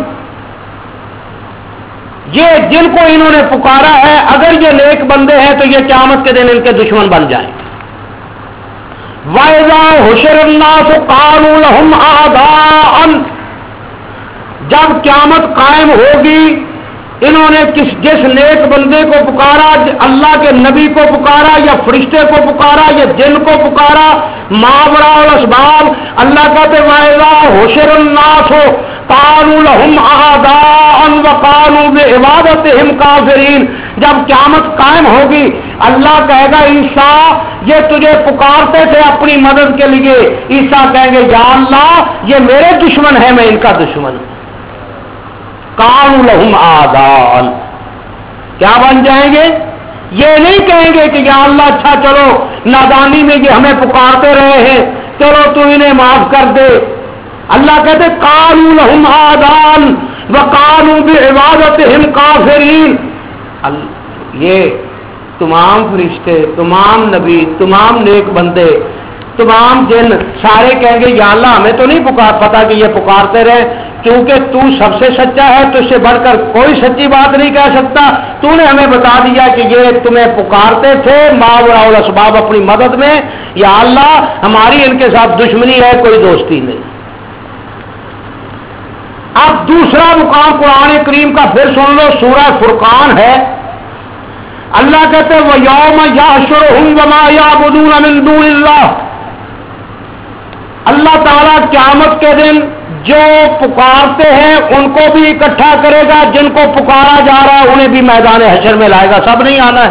یہ جن کو انہوں نے پکارا ہے اگر یہ نیک بندے ہیں تو یہ قیامت کے دن ان کے دشمن بن جائیں۔ وَإِذَا حُشِرَ النَّاسُ قَالُوا لَهُمْ أَعْدَاءً، جب قیامت قائم ہوگی انہوں نے کس جس نیک بندے کو پکارا، اللہ کے نبی کو پکارا یا فرشتے کو پکارا یا جن کو پکارا، ماورا الاسباب، اللہ کہتے وَإِذَا حُشِرَ النَّاسُ قَالُوا لَهُمْ أَعْدَاءً وَقَالُوا بِعِبَادَتِهِمْ كَافِرِينَ، جب قیامت قائم ہوگی اللہ کہے گا عیسیٰ یہ تجھے پکارتے تھے اپنی مدد کے لیے، عیسیٰ کہیں گے یا اللہ یہ میرے دشمن ہے، میں ان کا دشمن ہوں۔ قَالُوا لَهُمْ أَعْدَاءً، کیا بن جائیں گے؟ یہ نہیں کہیں گے کہ یا اللہ اچھا چلو نادانی میں یہ ہمیں پکارتے رہے ہیں چلو تو انہیں معاف کر دے، اللہ کہتے قَالُوا لَهُمْ أَعْدَاءً وَقَالُوا بِعِبَادَتِهِمْ كَافِرِينَ۔ یہ تمام فرشتے، تمام نبی، تمام نیک بندے، تمام جن سارے کہیں گے یا اللہ ہمیں تو نہیں پکار پتا کہ یہ پکارتے رہے، کیونکہ تو سب سے سچا ہے، تو اس سے بڑھ کر کوئی سچی بات نہیں کہہ سکتا، تو نے ہمیں بتا دیا کہ یہ تمہیں پکارتے تھے ماورا الاسباب اپنی مدد میں، یا اللہ ہماری ان کے ساتھ دشمنی ہے کوئی دوستی نہیں۔ اب دوسرا مقام قرآن کریم کا پھر سن لو، سورہ فرقان ہے، اللہ کہتے ہیں وَيَوْمَ يَحْشُرُهُمْ وَمَا يَعْبُدُونَ مِن دُونِ اللَّهِ، اللہ تعالیٰ قیامت کے دن جو پکارتے ہیں ان کو بھی اکٹھا کرے گا، جن کو پکارا جا رہا ہے انہیں بھی میدان حشر میں لائے گا، سب نہیں آنا ہے۔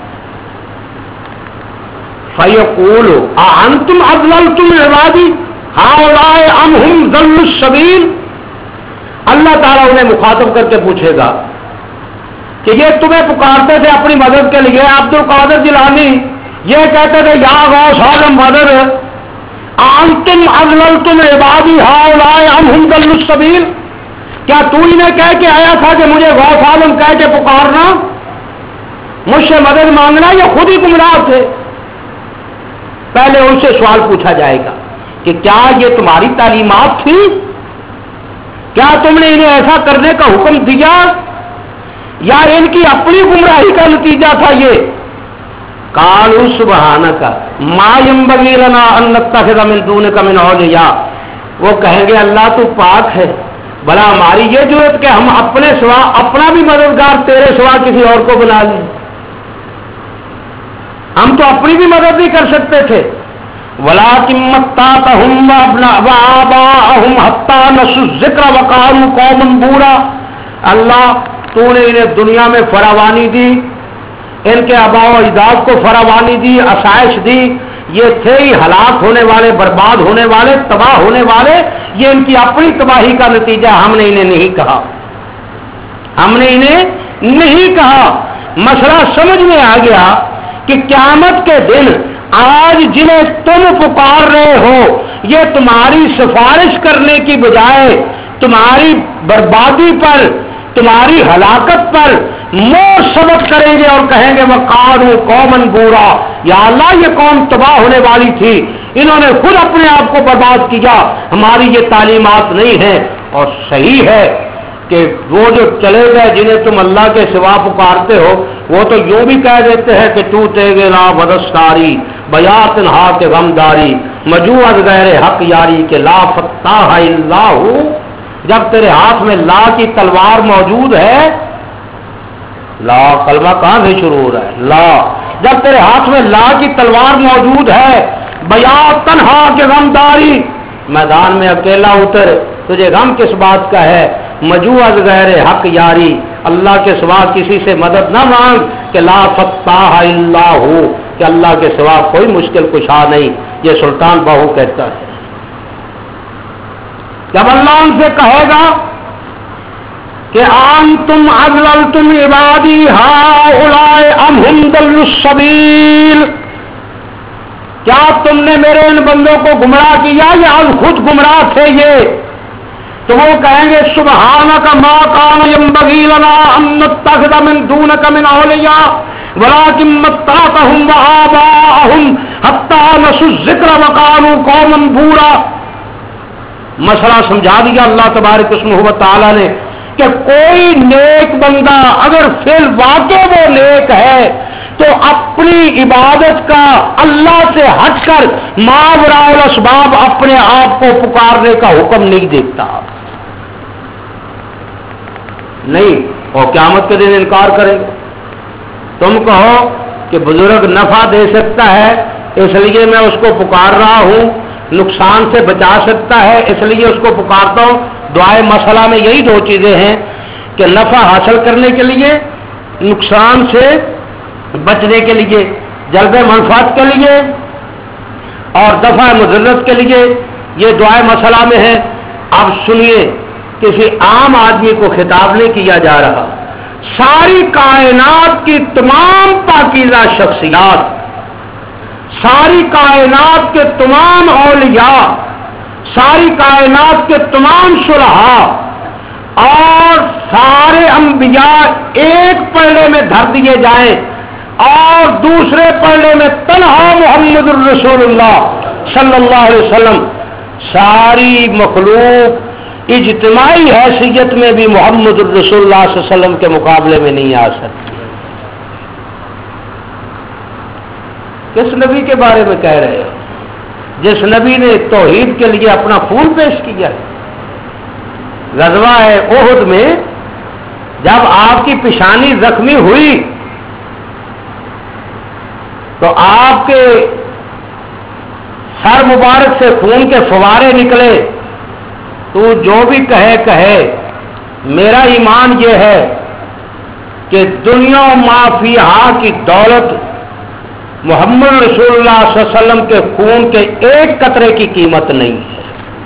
فَيَقُولُ أَأَنْتُمْ أَضْلَلْتُمْ عِبَادِي هَؤُلَاءِ أَمْ هُمْ ضَلُّوا السَّبِيلَ، اللہ تعالیٰ انہیں مخاطب کر کے پوچھے گا کہ یہ تمہیں پکارتے تھے اپنی مدد کے لیے، عبد القادر جیلانی یہ کہتے تھے یا غوث اعظم مدد، انتم اضللتم عبادی هؤلاء ام هم ضلوا السبیل، کیا تو انہیں کہہ کے آیا تھا کہ مجھے غوث اعظم کہہ کے پکارنا، مجھ سے مدد مانگنا، یا خود ہی گمراہ تھے؟ پہلے ان سے سوال پوچھا جائے گا کہ کیا یہ تمہاری تعلیمات تھی، کیا تم نے انہیں ایسا کرنے کا حکم دیا، یا ان کی اپنی گمراہی کا نتیجہ تھا یہ؟ قالوا سبحانک ما ينبغي لنا ان نتخذ من دونک من اولیاء، وہ کہیں گے اللہ تو پاک ہے، بھلا ہماری یہ ضرورت کہ ہم اپنے سوا اپنا بھی مددگار تیرے سوا کسی اور کو بنا لیں، ہم تو اپنی بھی مدد نہیں کر سکتے تھے۔ ولکن متعتهم وآباءهم حتى نسوا الذکر وقالوا قوما بورا، اللہ تو نے انہیں دنیا میں فراوانی دی، ان کے آباء و اجداد کو فراوانی دی، آسائش دی، یہ تھے ہی ہلاک ہونے والے، برباد ہونے والے، تباہ ہونے والے، یہ ان کی اپنی تباہی کا نتیجہ، ہم نے انہیں نہیں کہا، ہم نے انہیں نہیں کہا۔ مسئلہ سمجھ میں آ گیا کہ قیامت کے دن آج جنہیں تم پکار رہے ہو یہ تمہاری سفارش کرنے کی بجائے تمہاری بربادی پر، تمہاری ہلاکت پر منہ سبق کریں گے اور کہیں گے وقالوا قوما بورا، یا اللہ یہ قوم تباہ ہونے والی تھی، انہوں نے خود اپنے آپ کو برباد کیا، ہماری یہ تعلیمات نہیں ہیں۔ اور صحیح ہے کہ وہ جو چلے گئے جنہیں تم اللہ کے سوا پکارتے ہو وہ تو یوں بھی کہہ دیتے ہیں کہ تو تیگے لا بدستاری بیا تنہا کے غمداری مجو از غیر حق یاری کے لا فتح الا ہو. جب تیرے ہاتھ میں لا کی تلوار موجود ہے، لا کلمہ کہاں سے شروع ہو رہا ہے؟ لا. جب تیرے ہاتھ میں لا کی تلوار موجود ہے، بیا تنہا کے غمداری، میدان میں اکیلا اتر، تجھے غم کس بات کا ہے؟ مجو از غیر حق یاری، اللہ کے سوا کسی سے مدد نہ مانگ، کہ لا فتح الا ہو، کہ اللہ کے سوا کوئی مشکل کشا نہیں. یہ سلطان باہو کہتا ہے. جب اللہ ان سے کہے گا کہ انتم اضللتم عبادی ہؤلاء ام هم ضلوا السبیل، کیا تم نے میرے ان بندوں کو گمراہ کیا یا خود گمراہ تھے یہ؟ تو وہ کہیں گے سبحانک ما کان ینبغی لنا ان نتخذ من دونک من اولیاء ولکن متعتهم وآباءهم حتی نسوا الذکر وکانوا قوما بورا. مسئلہ سمجھا دیا اللہ تبارک اسمہ و تعالی نے کہ کوئی نیک بندہ اگر فی الواقع وہ نیک ہے تو اپنی عبادت کا اللہ سے ہٹ کر ماوراء الاسباب اپنے آپ کو پکارنے کا حکم نہیں دیتا. نہیں، اور قیامت کے دن انکار کرے گا. تم کہو کہ بزرگ نفع دے سکتا ہے اس لیے میں اس کو پکار رہا ہوں، نقصان سے بچا سکتا ہے اس لیے اس کو پکارتا ہوں. دعائے مسئلہ میں یہی دو چیزیں ہیں کہ نفع حاصل کرنے کے لیے، نقصان سے بچنے کے لیے، جلب منفعت کے لیے اور دفع مضرت کے لیے. یہ دعائے مسئلہ میں ہے. اب سنیے، کسی عام آدمی کو خطاب نہیں کیا جا رہا، ساری کائنات کی تمام پاکیزہ شخصیات، ساری کائنات کے تمام اولیاء، ساری کائنات کے تمام صلحاء اور سارے انبیاء ایک پلڑے میں دھر دیے جائیں اور دوسرے پلڑے میں تنہا محمد الرسول اللہ صلی اللہ علیہ وسلم، ساری مخلوق اجتماعی حیثیت میں بھی محمد الرسول اللہ صلی اللہ علیہ وسلم کے مقابلے میں نہیں آ سکتی. کس نبی کے بارے میں کہہ رہے ہیں؟ جس نبی نے توحید کے لیے اپنا خون پیش کیا. غزوہ احد میں جب آپ کی پیشانی زخمی ہوئی تو آپ کے سر مبارک سے خون کے فوارے نکلے. تو جو بھی کہے کہے، میرا ایمان یہ ہے کہ دنیا ما فیہا کی دولت محمد رسول اللہ صلی اللہ علیہ وسلم کے خون کے ایک قطرے کی قیمت نہیں ہے.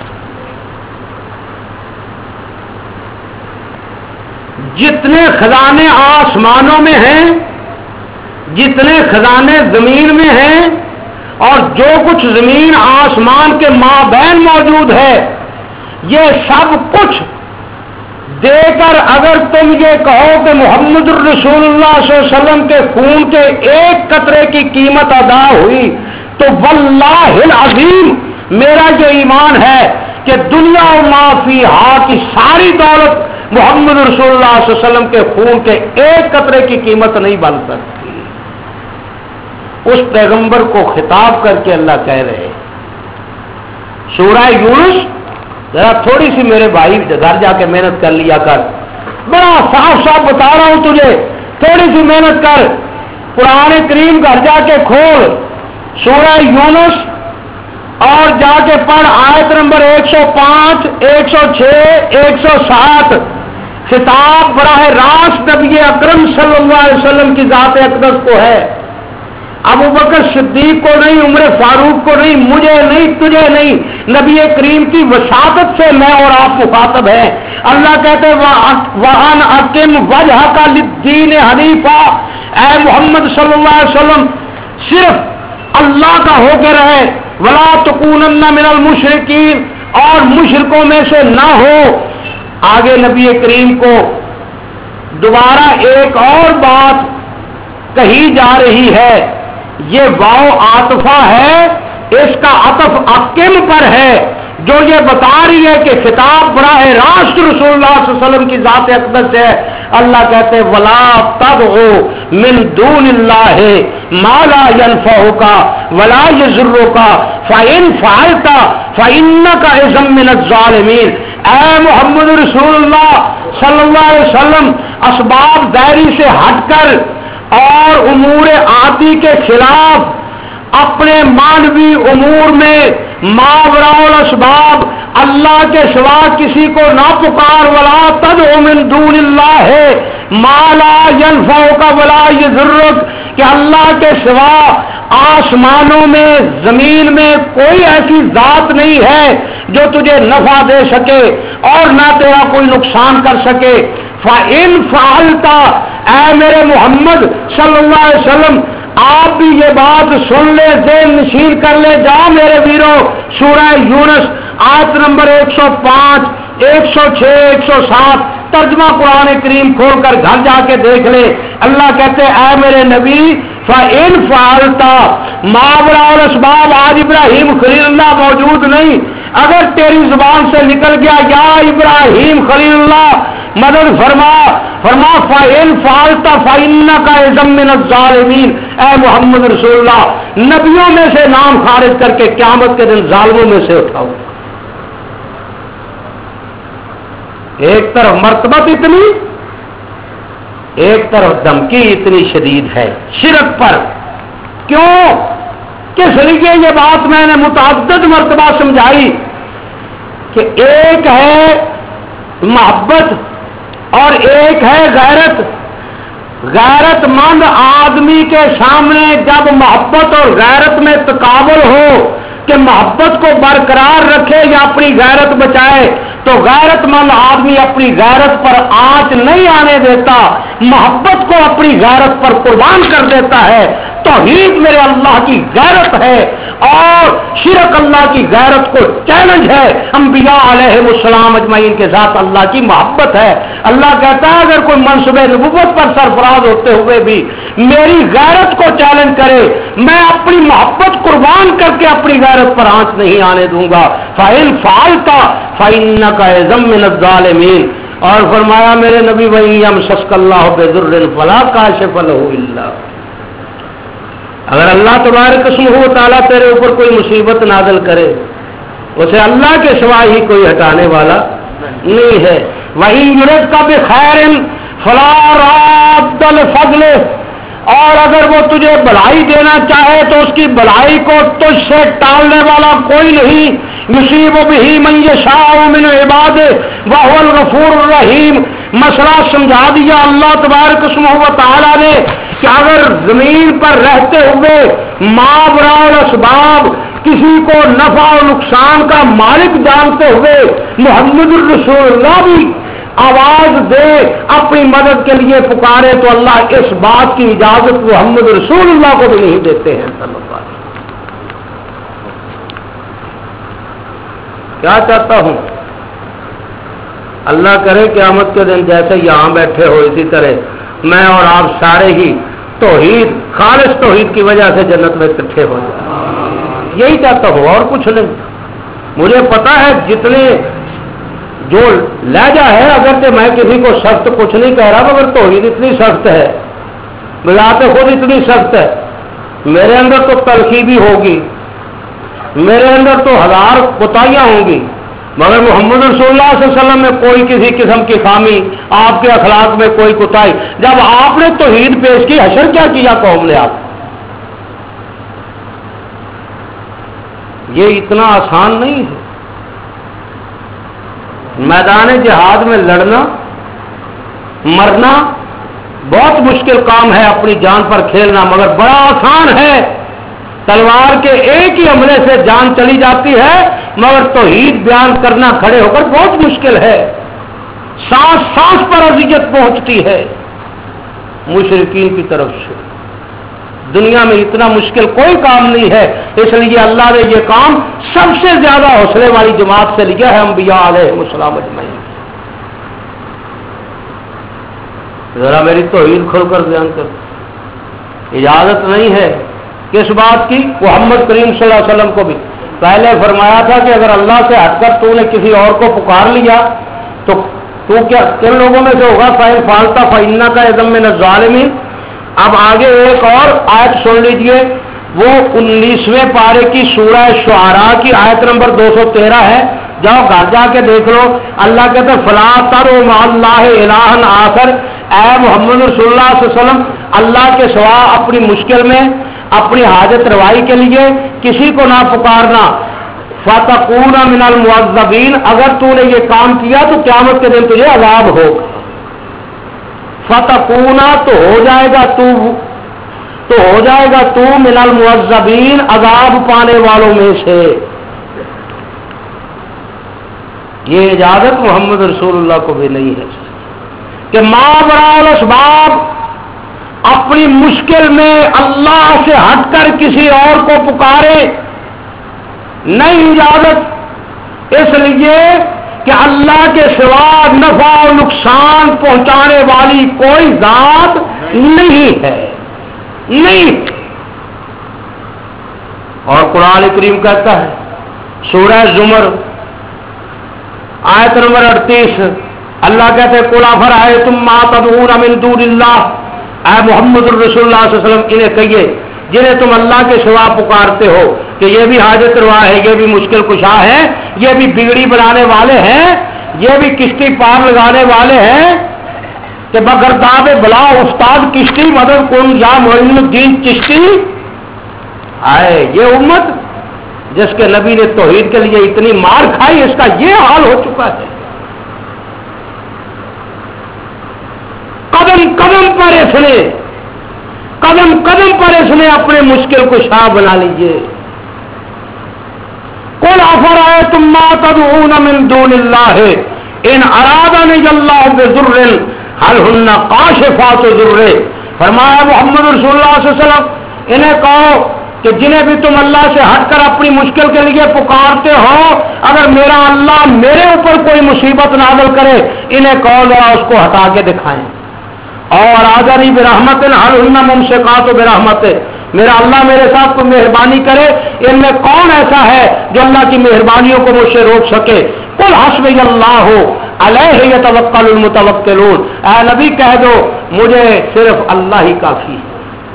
جتنے خزانے آسمانوں میں ہیں، جتنے خزانے زمین میں ہیں اور جو کچھ زمین آسمان کے مابین موجود ہے، یہ سب کچھ دے کر اگر تم یہ کہو کہ محمد الرسول اللہ صلی اللہ علیہ وسلم کے خون کے ایک قطرے کی قیمت ادا ہوئی تو واللہ العظیم میرا یہ ایمان ہے کہ دنیا و ما فیہا کی ساری دولت محمد رسول اللہ صلی اللہ علیہ وسلم کے خون کے ایک قطرے کی قیمت نہیں بن سکتی. اس پیغمبر کو خطاب کر کے اللہ کہہ رہے ہیں. سورہ یونس ذرا تھوڑی سی میرے بھائی گھر جا کے محنت کر لیا کر، بڑا صاف صاف بتا رہا ہوں تجھے، تھوڑی سی محنت کر، قرآن کریم گھر جا کے کھول سورہ یونس اور جا کے پڑھ آیت نمبر ایک سو پانچ، ایک سو چھ، ایک سو سات. خطاب براہ راست نبی اکرم صلی اللہ علیہ وسلم کی ذات اقدس کو ہے. ابو بکر صدیق کو نہیں، عمر فاروق کو نہیں، مجھے نہیں، تجھے نہیں، نبی کریم کی وساطت سے میں اور آپ مخاطب ہیں. اللہ کہتے وَأَنْ أَقِمْ وَجْهَكَ لِلدِّينِ حَنِيفًا، اے محمد صلی اللہ علیہ وسلم صرف اللہ کا ہو کے رہے، وَلَا تَكُونَنَّ مِنَ الْمُشْرِكِينَ، اور مشرکوں میں سے نہ ہو. آگے نبی کریم کو دوبارہ ایک اور بات کہی جا رہی ہے. یہ واو عاطفہ ہے، اس کا عطف اقم پر ہے جو یہ بتا رہی ہے کہ خطاب براہ راست رسول اللہ صلی اللہ علیہ وسلم کی ذات اقدس ہے. اللہ کہتے ہیں ولا تدعو من دون اللہ ما لا ينفعك ولا يضرك فإن فعلت فإنك إذا من الظالمین. اے محمد رسول اللہ صلی اللہ علیہ وسلم اسباب دائری سے ہٹ کر اور امور عادی کے خلاف اپنے مانوی امور میں ماوراء الاسباب اللہ کے سوا کسی کو نہ پکار. ولا تدعو من دون اللہ ما لا ينفعك ولا يضرك کہ اللہ کے سوا آسمانوں میں زمین میں کوئی ایسی ذات نہیں ہے جو تجھے نفع دے سکے اور نہ تیرا کوئی نقصان کر سکے. فَإِن فَعَلْتَ اے میرے محمد صلی اللہ علیہ وسلم آپ بھی یہ بات سن لے, ذہن نشین کر لے. جاؤ میرے ویرو سورہ یونس آیت نمبر ایک سو پانچ ایک سو چھ ایک سو سات ترجمہ قرآن کریم کھول کر گھر جا کے دیکھ لے. اللہ کہتے اے میرے نبی فَإِن فَعَلْتَ ماوراء الاسباب. آج ابراہیم خلیل اللہ موجود نہیں, اگر تیری زبان سے نکل گیا یا ابراہیم خلیل اللہ مدد فرما فرما فَإِن فَعَلْتَ فَإِنَّكَ إِذًا مِّنَ الظَّالِمِينَ. اے محمد رسول اللہ نبیوں میں سے نام خارج کر کے قیامت کے دن ظالموں میں سے اٹھاؤ. ایک طرف مرتبت اتنی, ایک طرف دھمکی اتنی شدید ہے شرک پر. کیوں؟ کس لیے یہ بات میں نے متعدد مرتبہ سمجھائی کہ ایک ہے محبت اور ایک ہے غیرت. غیرت مند آدمی کے سامنے جب محبت اور غیرت میں تقابل ہو کہ محبت کو برقرار رکھے یا اپنی غیرت بچائے, تو غیرت مند آدمی اپنی غیرت پر آنچ نہیں آنے دیتا, محبت کو اپنی غیرت پر قربان کر دیتا ہے. توحید میرے اللہ کی غیرت ہے اور شرک اللہ کی غیرت کو چیلنج ہے. انبیاء علیہ السلام اجمعین کے ساتھ اللہ کی محبت ہے. اللہ کہتا ہے اگر کوئی منصب نبوت پر سرفراز ہوتے ہوئے بھی میری غیرت کو چیلنج کرے, میں اپنی محبت قربان کر کے اپنی غیرت پر آنچ نہیں آنے دوں گا. فَإِن فَعَلْتَ فَإِنَّكَ إِذًا مِّنَ الظَّالِمِينَ. اور فرمایا میرے نبی وَإِن يَمْسَسْكَ اللَّهُ بِضُرٍّ فَلَا كَاشِفَ لَهُ إِلَّا هُوَ. اگر اللہ تبارک اسمہ تعالیٰ تیرے اوپر کوئی مصیبت نازل کرے اسے اللہ کے سوا ہی کوئی ہٹانے والا نہیں ہے. وَإِن يُرِدْكَ بِخَيْرٍ فَلَا رَادَّ لِفَضْلِهِ. اور اگر وہ تجھے بھلائی دینا چاہے تو اس کی بھلائی کو تجھ سے ٹالنے والا کوئی نہیں. یصیب بہ من یشاء من عبادہ وہو الغفور الرحیم. مسئلہ سمجھا دیا اللہ تبارک اسمہ و تعالی نے کہ اگر زمین پر رہتے ہوئے ماوراء الاسباب کسی کو نفع و نقصان کا مالک جانتے ہوئے محمد الرسول اللہ بھی آواز دے اپنی مدد کے لیے پکارے تو اللہ اس بات کی اجازت محمد رسول اللہ کو بھی نہیں دیتے ہیں صلی اللہ علیہ وسلم. کیا چاہتا ہوں اللہ کرے قیامت کے دن جیسے یہاں بیٹھے ہو اسی طرح میں اور آپ سارے ہی توحید خالص توحید کی وجہ سے جنت میں اکٹھے ہو جائیں. یہی چاہتا ہوں اور کچھ نہیں. مجھے پتا ہے جتنے جو لہجہ ہے اگرچہ میں کسی کو سخت کچھ نہیں کہہ رہا مگر توحید اتنی سخت ہے بذات خود اتنی سخت ہے. میرے اندر تو تلخی بھی ہوگی, میرے اندر تو ہزار کوتاہیاں ہوں گی, مگر محمد رسول اللہ صلی اللہ علیہ وسلم میں کوئی کسی قسم کی خامی, آپ کے اخلاق میں کوئی کوتاہی. جب آپ نے توحید پیش کی حشر کیا کیا قوم نے آپ. یہ اتنا آسان نہیں ہے. میدان جہاد میں لڑنا مرنا بہت مشکل کام ہے, اپنی جان پر کھیلنا مگر بڑا آسان ہے. تلوار کے ایک ہی حملے سے جان چلی جاتی ہے مگر توحید بیان کرنا کھڑے ہو کر بہت مشکل ہے. سانس سانس پر اذیت پہنچتی ہے مشرکین کی طرف سے. دنیا میں اتنا مشکل کوئی کام نہیں ہے, اس لیے اللہ نے یہ کام سب سے زیادہ حوصلے والی جماعت سے لیا ہے, انبیاء علیہ السلام اجمعین. ذرا میری توحید کھول کر بیان کر. اجازت نہیں ہے کس بات کی؟ محمد کریم صلی اللہ علیہ وسلم کو بھی پہلے فرمایا تھا کہ اگر اللہ سے ہٹ کر تو نے کسی اور کو پکار لیا تو تو کیا کن لوگوں میں سے ہوگا؟ فَإِنْ فَعَلْتَ فَإِنَّكَ إِذًا مِّنَ الظَّالِمِينَ۔ اب آگے ایک اور آیت سن لیجئے، وہ انیسویں پارے کی سورہ شعراء کی آیت نمبر دو سو تیرہ ہے، جاؤ گھر جا کے دیکھ لو۔ اللہ کہتے ہیں فَلَا تَدْعُ مَعَ اللَّهِ إِلَٰهًا آخَرَ، اے محمد رسول اللہ صلی اللہ علیہ وسلم اللہ کے سوا اپنی مشکل میں اپنی حاجت روائی کے لیے کسی کو نہ پکارنا۔ فَتَكُونَ مِنَ الْمُعَذَّبِينَ، اگر تو نے یہ کام کیا تو قیامت کے دن تجھے عذاب ہوگا۔ فَتَكُونَ تو ہو جائے گا تو تو ہو جائے گا تو من المعذبین، عذاب پانے والوں میں سے۔ یہ اجازت محمد رسول اللہ کو بھی نہیں ہے کہ ما برا الاسباب اپنی مشکل میں اللہ سے ہٹ کر کسی اور کو پکارے، نہیں اجازت، اس لیے کہ اللہ کے سوا نفع و نقصان پہنچانے والی کوئی ذات نہیں ہے، نہیں۔ اور قرآن کریم کہتا ہے سورہ زمر آیت نمبر اڑتیس، اللہ کہتے ہیں قُلْ أَفَرَأَيْتُم مَّا تَدْعُونَ مِن دُونِ اللَّهِ، اے محمد الرسول اللہ صلی اللہ علیہ وسلم انہیں کہیے جنہیں تم اللہ کے سوا پکارتے ہو کہ یہ بھی حاجت روا ہے، یہ بھی مشکل کشا ہے، یہ بھی بگڑی بنانے والے ہیں، یہ بھی کشتی پار لگانے والے ہیں، کہ بگرداب بلا استاد کشتی مدد کن یا معین الدین چشتی آئے۔ یہ امت جس کے نبی نے توحید کے لیے اتنی مار کھائی، اس کا یہ حال ہو چکا ہے۔ قدم قدم پر اس نے قدم قدم پر اس نے اپنے مشکل کو شاہ بنا لیجئے۔ قُلْ أَفَرَأَيْتُم مَّا تَدْعُونَ مِن دُونِ اللَّهِ إِنْ أَرَادَنِيَ اللَّهُ بِضُرٍّ هَلْ هُنَّ كَاشِفَاتُ ضُرِّهِ، فرمایا محمد رسول اللہ صلی اللہ علیہ وسلم انہیں کہو کہ جنہیں بھی تم اللہ سے ہٹ کر اپنی مشکل کے لیے پکارتے ہو، اگر میرا اللہ میرے اوپر کوئی مصیبت نازل کرے انہیں کہو ذرا اس کو ہٹا کے دکھائیں۔ اور آزاری برحمت حل ہن ممسکات برحمت، میرا اللہ میرے ساتھ کوئی مہربانی کرے، ان میں کون ایسا ہے جو اللہ کی مہربانیوں کو مجھ سے روک سکے؟ قل حسبی اللہ علیہ یتوکل المتوکلون، اے نبی کہہ دو مجھے صرف اللہ ہی کافی ہے،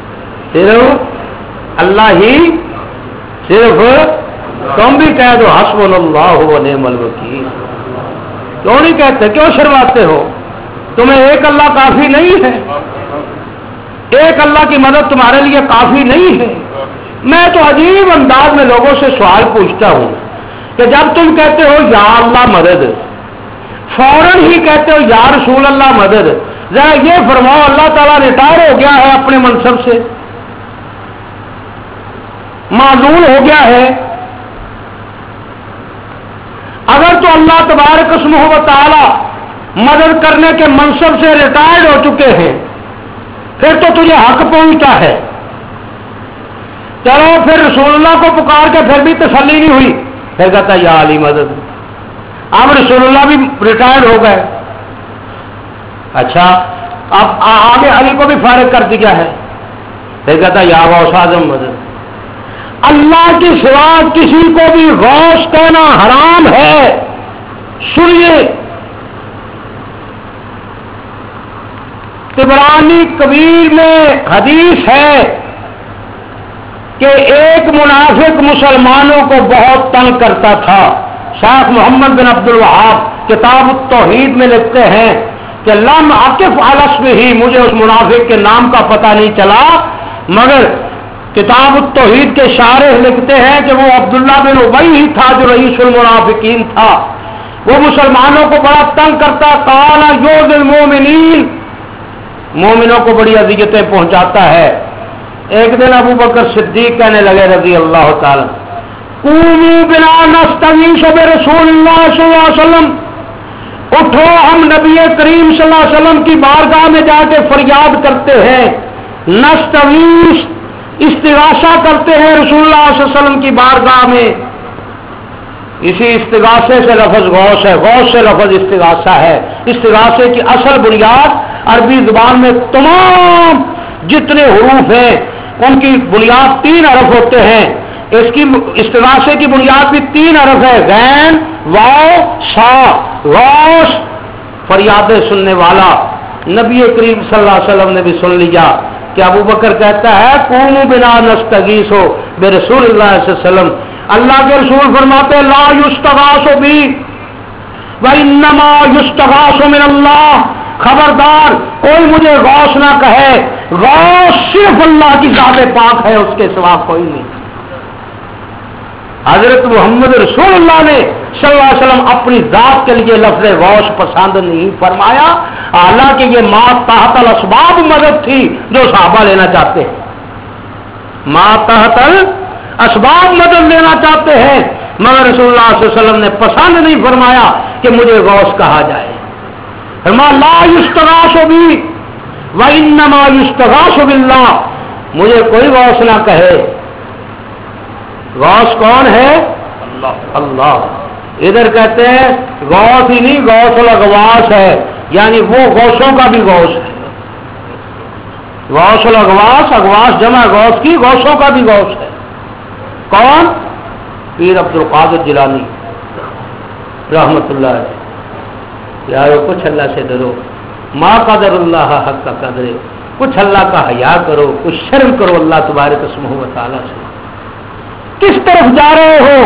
صرف اللہ ہی، صرف تم بھی کہہ دو حسبنا اللہ و نعم الوکیل۔ کیوں نہیں کہتے؟ کیوں شرماتے ہو؟ تمہیں ایک اللہ کافی نہیں ہے؟ ایک اللہ کی مدد تمہارے لیے کافی نہیں ہے؟ میں تو عجیب انداز میں لوگوں سے سوال پوچھتا ہوں کہ جب تم کہتے ہو یا اللہ مدد، فوراً ہی کہتے ہو یا رسول اللہ مدد، ذرا یہ فرماؤ اللہ تعالیٰ ریٹائر ہو گیا ہے اپنے منصب سے، معزول ہو گیا ہے؟ اگر تو اللہ تبارک اسمہ و تعالی مدد کرنے کے منصب سے ریٹائرڈ ہو چکے ہیں پھر تو تجھے حق پہنچتا ہے۔ چلو پھر رسول اللہ کو پکار کے پھر بھی تسلی نہیں ہوئی، پھر کہتا یا علی مدد۔ اب رسول اللہ بھی ریٹائرڈ ہو گئے، اچھا اب آگے علی کو بھی فارغ کر دیا ہے، پھر کہتا یا غوث اعظم مدد۔ اللہ کے سوا کسی کو بھی غوث کہنا حرام ہے۔ سنیے طبرانی کبیر میں حدیث ہے کہ ایک منافق مسلمانوں کو بہت تنگ کرتا تھا۔ شیخ محمد بن عبد الوہاب کتاب التوحید میں لکھتے ہیں کہ لم اقف علی اسمہ، مجھے اس منافق کے نام کا پتہ نہیں چلا، مگر کتاب التوحید کے شارح لکھتے ہیں کہ وہ عبداللہ بن ابی ہی تھا جو رئیس المنافقین تھا۔ وہ مسلمانوں کو بڑا تنگ کرتا، قال یؤذی المؤمنین، مومنوں کو بڑی اذیتیں پہنچاتا ہے۔ ایک دن ابو بکر صدیق کہنے لگے رضی اللہ تعالی، قوموا بنا نستغیث برسول اللہ صلی اللہ علیہ وسلم، اٹھو ہم نبی کریم صلی اللہ علیہ وسلم کی بارگاہ میں جا کے فریاد کرتے ہیں، نستغیث استغاثہ کرتے ہیں رسول اللہ صلی اللہ علیہ وسلم کی بارگاہ میں۔ اسی استغاثے سے لفظ غوث ہے، غوث سے لفظ استغاثہ ہے۔ استغاثے کی اصل بنیاد عربی زبان میں تمام جتنے حروف ہیں ان کی بنیاد تین حرف ہوتے ہیں، اس کی استغاثے کی بنیاد بھی تین حرف ہے، غین واو شا، غوث فریادیں سننے والا۔ نبی کریم صلی اللہ علیہ وسلم نے بھی سن لیا کہ ابو بکر کہتا ہے قوموا بنا نستغیث بے رسول اللہ صلی اللہ علیہ وسلم، اللہ کے رسول فرماتے لا یستغاث بی وانما یستغاث من اللہ، خبردار کوئی مجھے غوث نہ کہے، غوث صرف اللہ کی ذات پاک ہے، اس کے سوا کوئی نہیں۔ حضرت محمد رسول اللہ نے صلی اللہ علیہ وسلم اپنی ذات کے لیے لفظ غوث پسند نہیں فرمایا، حالانکہ یہ ما تحت الاسباب مدد تھی جو صحابہ لینا چاہتے ہیں، ما تحت الاسباب مدد لینا چاہتے ہیں، مگر رسول اللہ صلی اللہ علیہ وسلم نے پسند نہیں فرمایا کہ مجھے غوث کہا جائے۔ فرمایا لا یستغاث بی وانما یستغاث باللہ، مجھے کوئی غوث نہ کہے، غوث کون ہے؟ اللہ اللہ۔ ادھر کہتے ہیں غوث ہی نہیں، غوث الاغواث ہے، یعنی وہ غوثوں کا بھی غوث ہے۔ غوث الاغواث، اغواث جمع غوث کی، غوثوں کا بھی غوث ہے۔ کون؟ پیر عبد القادر جیلانی رحمت اللہ علیہ۔ یارو کچھ اللہ سے ڈرو، ما قدر اللہ حق کا قدر، کچھ اللہ کا حیا کرو، کچھ شرم کرو اللہ تبارک اسمہ و تعالی سے۔ کس طرف جا رہے ہو؟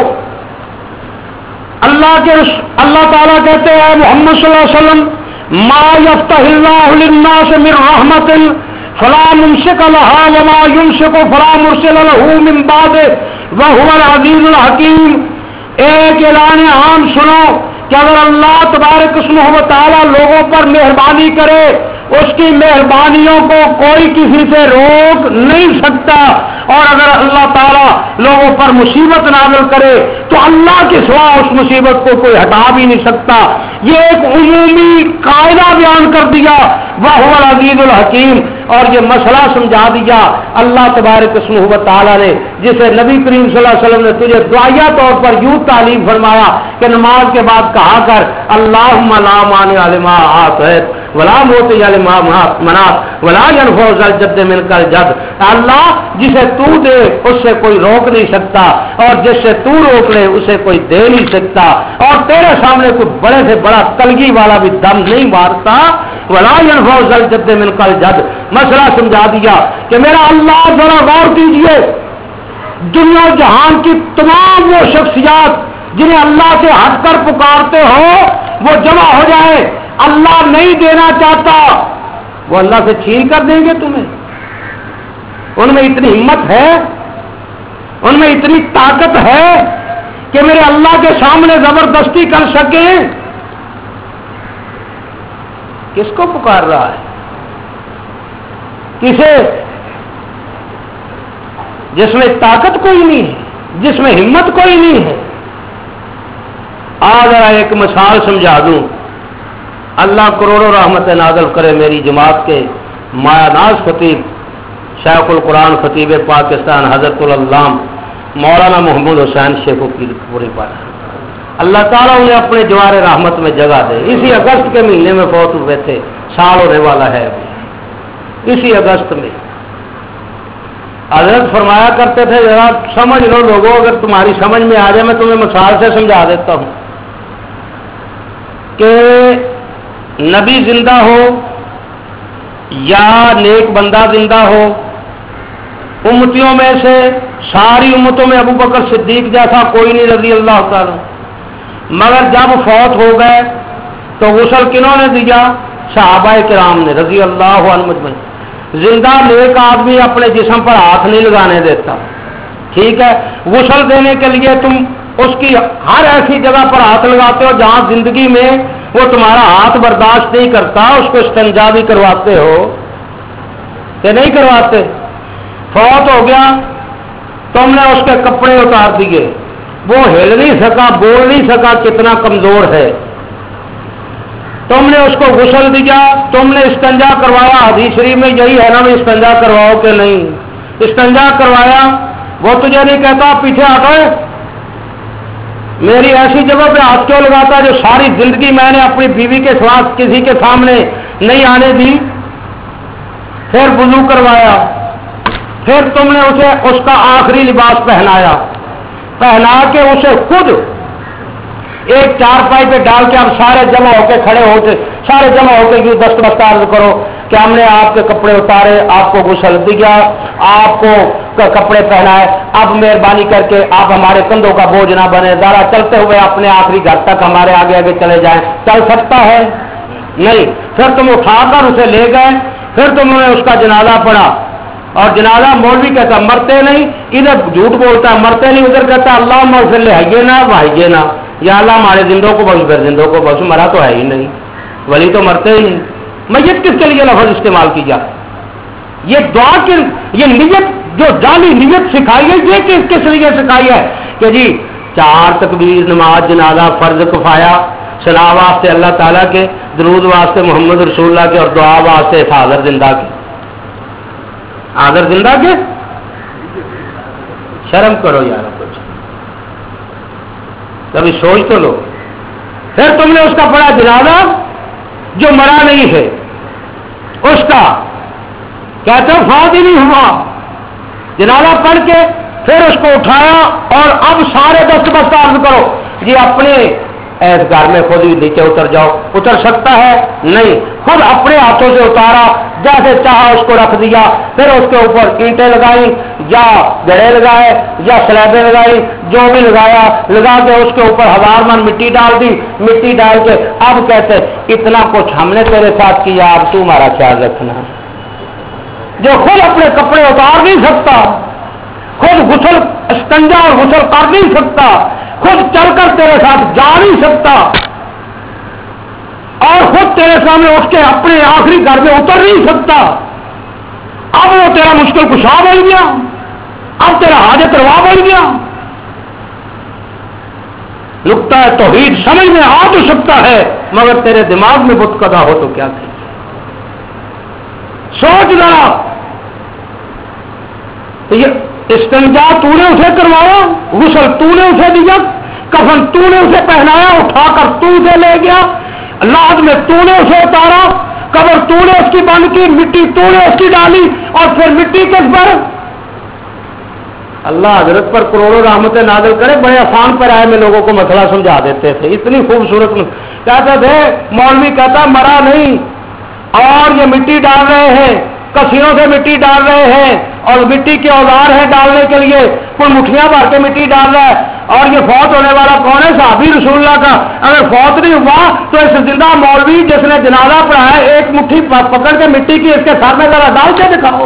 اللہ کے اللہ تعالیٰ کہتے ہیں محمد صلی اللہ علیہ وسلم ما یفتح اللہ للناس من رحمت فلا ممسک لها وما یمسک فلا مرسل له من بعدہ وهو العزیز الحکیم۔ ایک اعلان عام سنو کہ اگر اللہ تبارک اسمہ و تعالیٰ لوگوں پر مہربانی کرے، اس کی مہربانیوں کو کوئی کسی سے روک نہیں سکتا، اور اگر اللہ تعالیٰ لوگوں پر مصیبت نازل کرے تو اللہ کے سوا اس مصیبت کو کوئی ہٹا بھی نہیں سکتا۔ یہ ایک عمومی قاعدہ بیان کر دیا، وَهُوَ الْعَزِيزُ الْحَكِيمُ، اور یہ مسئلہ سمجھا دیا اللہ تبارک اسمہ و تعالیٰ نے، جسے نبی کریم صلی اللہ علیہ وسلم نے تجھے دعائیہ طور پر یوں تعلیم فرمایا کہ نماز کے بعد کہا کر اللہم لا مانع لما اعطیت ولا موتی لما منعت ولا ينفع ذا الجد منک الجد۔ اللہ جسے تو دے اس سے کوئی روک نہیں سکتا، اور جس سے تو روک لے اسے کوئی دے نہیں سکتا، اور تیرے سامنے کوئی بڑے سے بڑا کلگی والا بھی دم نہیں مارتا۔ ولا ينفع ذا الجد منک الجد، مسئلہ سمجھا دیا کہ میرا اللہ ذرا غور کیجئے، دنیا جہان کی تمام وہ شخصیات جنہیں اللہ سے ہٹ کر پکارتے ہو وہ جمع ہو جائے، اللہ نہیں دینا چاہتا، وہ اللہ سے چھین کر دیں گے تمہیں؟ ان میں اتنی ہمت ہے، ان میں اتنی طاقت ہے کہ میرے اللہ کے سامنے زبردستی کر سکیں؟ کس کو پکار رہا ہے؟ کسے؟ جس میں طاقت کوئی نہیں ہے، جس میں ہمت کوئی نہیں ہے۔ آج ایک مثال سمجھا دوں، اللہ کروڑوں رحمت نازل کرے میری جماعت کے مایا ناز خطیب شیخ القرآن خطیب پاکستان حضرت العلام مولانا محمود حسین شیخ کی پوری پایا، اللہ تعالیٰ انہیں اپنے جوار رحمت میں جگہ دے۔ اسی اگست کے مہینے میں فوت ہوئے تھے، سال ہونے والا ہے ابھی، اسی اگست میں۔ حضرت فرمایا کرتے تھے ذرا سمجھ لو لوگوں، اگر تمہاری سمجھ میں آ جائے میں تمہیں مثال سے سمجھا دیتا ہوں کہ نبی زندہ ہو یا نیک بندہ زندہ ہو، امتیوں میں سے ساری امتوں میں ابو بکر صدیق جیسا کوئی نہیں رضی اللہ تعالی، مگر جب فوت ہو گئے تو غسل کنہوں نے دیا؟ صحابہ کرام نے رضی اللہ عنہ مجمعین۔ زندہ نیک آدمی اپنے جسم پر ہاتھ نہیں لگانے دیتا، ٹھیک ہے؟ غسل دینے کے لیے تم اس کی ہر ایسی جگہ پر ہاتھ لگاتے ہو جہاں زندگی میں وہ تمہارا ہاتھ برداشت نہیں کرتا، اس کو استنجا بھی کرواتے ہو کہ نہیں کرواتے؟ فوت ہو گیا، تم نے اس کے کپڑے اتار دیے، وہ ہل نہیں سکا، بول نہیں سکا، کتنا کمزور ہے، تم نے اس کو غسل دیا، تم نے استنجا کروایا، حدیث شریف میں یہی ہے نا بھی استنجا کرواؤ کہ نہیں؟ استنجا کروایا، وہ تجھے نہیں کہتا پیچھے ہٹو، میری ایسی جگہ پہ ہاتھ کیوں لگاتا جو ساری زندگی میں نے اپنی بیوی کے ساتھ کسی کے سامنے نہیں آنے دی؟ پھر وضو کروایا، پھر تم نے اسے اس کا آخری لباس پہنایا، پہنا کے اسے خود ایک چارپائی پہ ڈال کے اب سارے جمع ہو کے کھڑے ہوتے سارے جمع ہو کے یوں دست بست عرض کرو کہ ہم نے آپ کے کپڑے اتارے، آپ کو غسل دیا، آپ کو کپڑے پہنائے، اب مہربانی کر کے آپ ہمارے کندھوں کا بوجھ نہ بنے، ذرا چلتے ہوئے اپنے آخری گھر تک ہمارے آگے آگے چلے جائیں۔ چل سکتا ہے؟ نہیں۔ پھر تم اٹھا کر اسے لے گئے، پھر تم نے اس کا جنازہ پڑھا، اور جنازہ مولوی کہتا مرتے نہیں، ادھر جھوٹ بولتا ہے مرتے نہیں، ادھر کہتا اللہ مغفر لے ہائیے نا وائیے نا، یا اللہ ہمارے زندوں کو بخش، پھر زندوں کو بخش، مرا تو ہے ہی نہیں، ولی تو مرتے ہی نہیں۔ میت کس کے لیے لفظ استعمال کیا؟ یہ دعا کی یہ نیت جو جعلی نیت سکھائی ہے، یہ کس کس لیے سکھائی ہے کہ جی چار تکبیر، نماز، جنازہ، فرض کفایہ، صلاح واسطے اللہ تعالیٰ کے، درود واسطے محمد رسول اللہ کے، اور دعا واسطے حاضر زندہ کے۔ حاضر زندہ کے شرم کرو یار، کچھ کبھی سوچ تو لو۔ پھر تم نے اس کا پڑھا جنازہ جو مرا نہیں ہے، اس کا کہتے ہیں فوت ہی نہیں ہوا، جنازہ پڑھ کے پھر اس کو اٹھایا، اور اب سارے دست بست عرض کرو جی اپنے ایس گھر میں خود ہی نیچے اتر جاؤ۔ اتر سکتا ہے؟ نہیں، خود اپنے ہاتھوں سے اتارا، جیسے چاہا اس کو رکھ دیا، پھر اس کے اوپر اینٹیں لگائی یا گڑے لگائے یا سلیبیں لگائی، جو بھی لگایا لگا کے اس کے اوپر ہزار من مٹی ڈال دی، مٹی ڈال کے اب کہتے اتنا کچھ ہم نے تیرے ساتھ کیا، اب تو ہمارا خیال رکھنا۔ جو خود اپنے کپڑے اتار نہیں سکتا، خود غسل استنجا اور غسل کر نہیں سکتا، خود چل کر تیرے ساتھ جا نہیں سکتا، اور خود تیرے سامنے اٹھ کے اپنے آخری گھر میں اتر نہیں سکتا، اب وہ تیرا مشکل کشا بن گیا، اب تیرا حاجت روا بن گیا۔ نقطہ توحید سمجھ میں آ تو سکتا ہے، مگر تیرے دماغ میں بت قضا ہو تو کیا کہ سوچ ذرا، یہ استنجا تو نے اسے کروایا، غسل تو نے اسے دیا، کفن تو نے اسے پہنایا، اٹھا کر تو اسے لے گیا، لاد میں تو نے اسے اتارا، قبر تو نے اس کی بند کی، مٹی تو نے اس کی ڈالی، اور پھر مٹی کس پر؟ اللہ حضرت پر کروڑوں رحمتیں نازل کرے، بڑے آسان پر آئے میں لوگوں کو مسئلہ سمجھا دیتے تھے، اتنی خوبصورت کہتے تھے مولوی کہتا مرا نہیں، اور یہ مٹی ڈال رہے ہیں، کسیوں سے مٹی ڈال رہے ہیں، اور مٹی کے اوزار ہیں ڈالنے کے لیے، کوئی مٹھیاں بھر کے مٹی ڈال رہا ہے، اور یہ فوت ہونے والا کون ہے؟ صحابی رسول اللہ کا۔ اگر فوت نہیں ہوا تو اس زندہ مولوی جس نے جنازہ پڑھایا ایک مٹھی پکڑ کے مٹی کی اس کے سر میں ذرا ڈال کے دکھاؤ،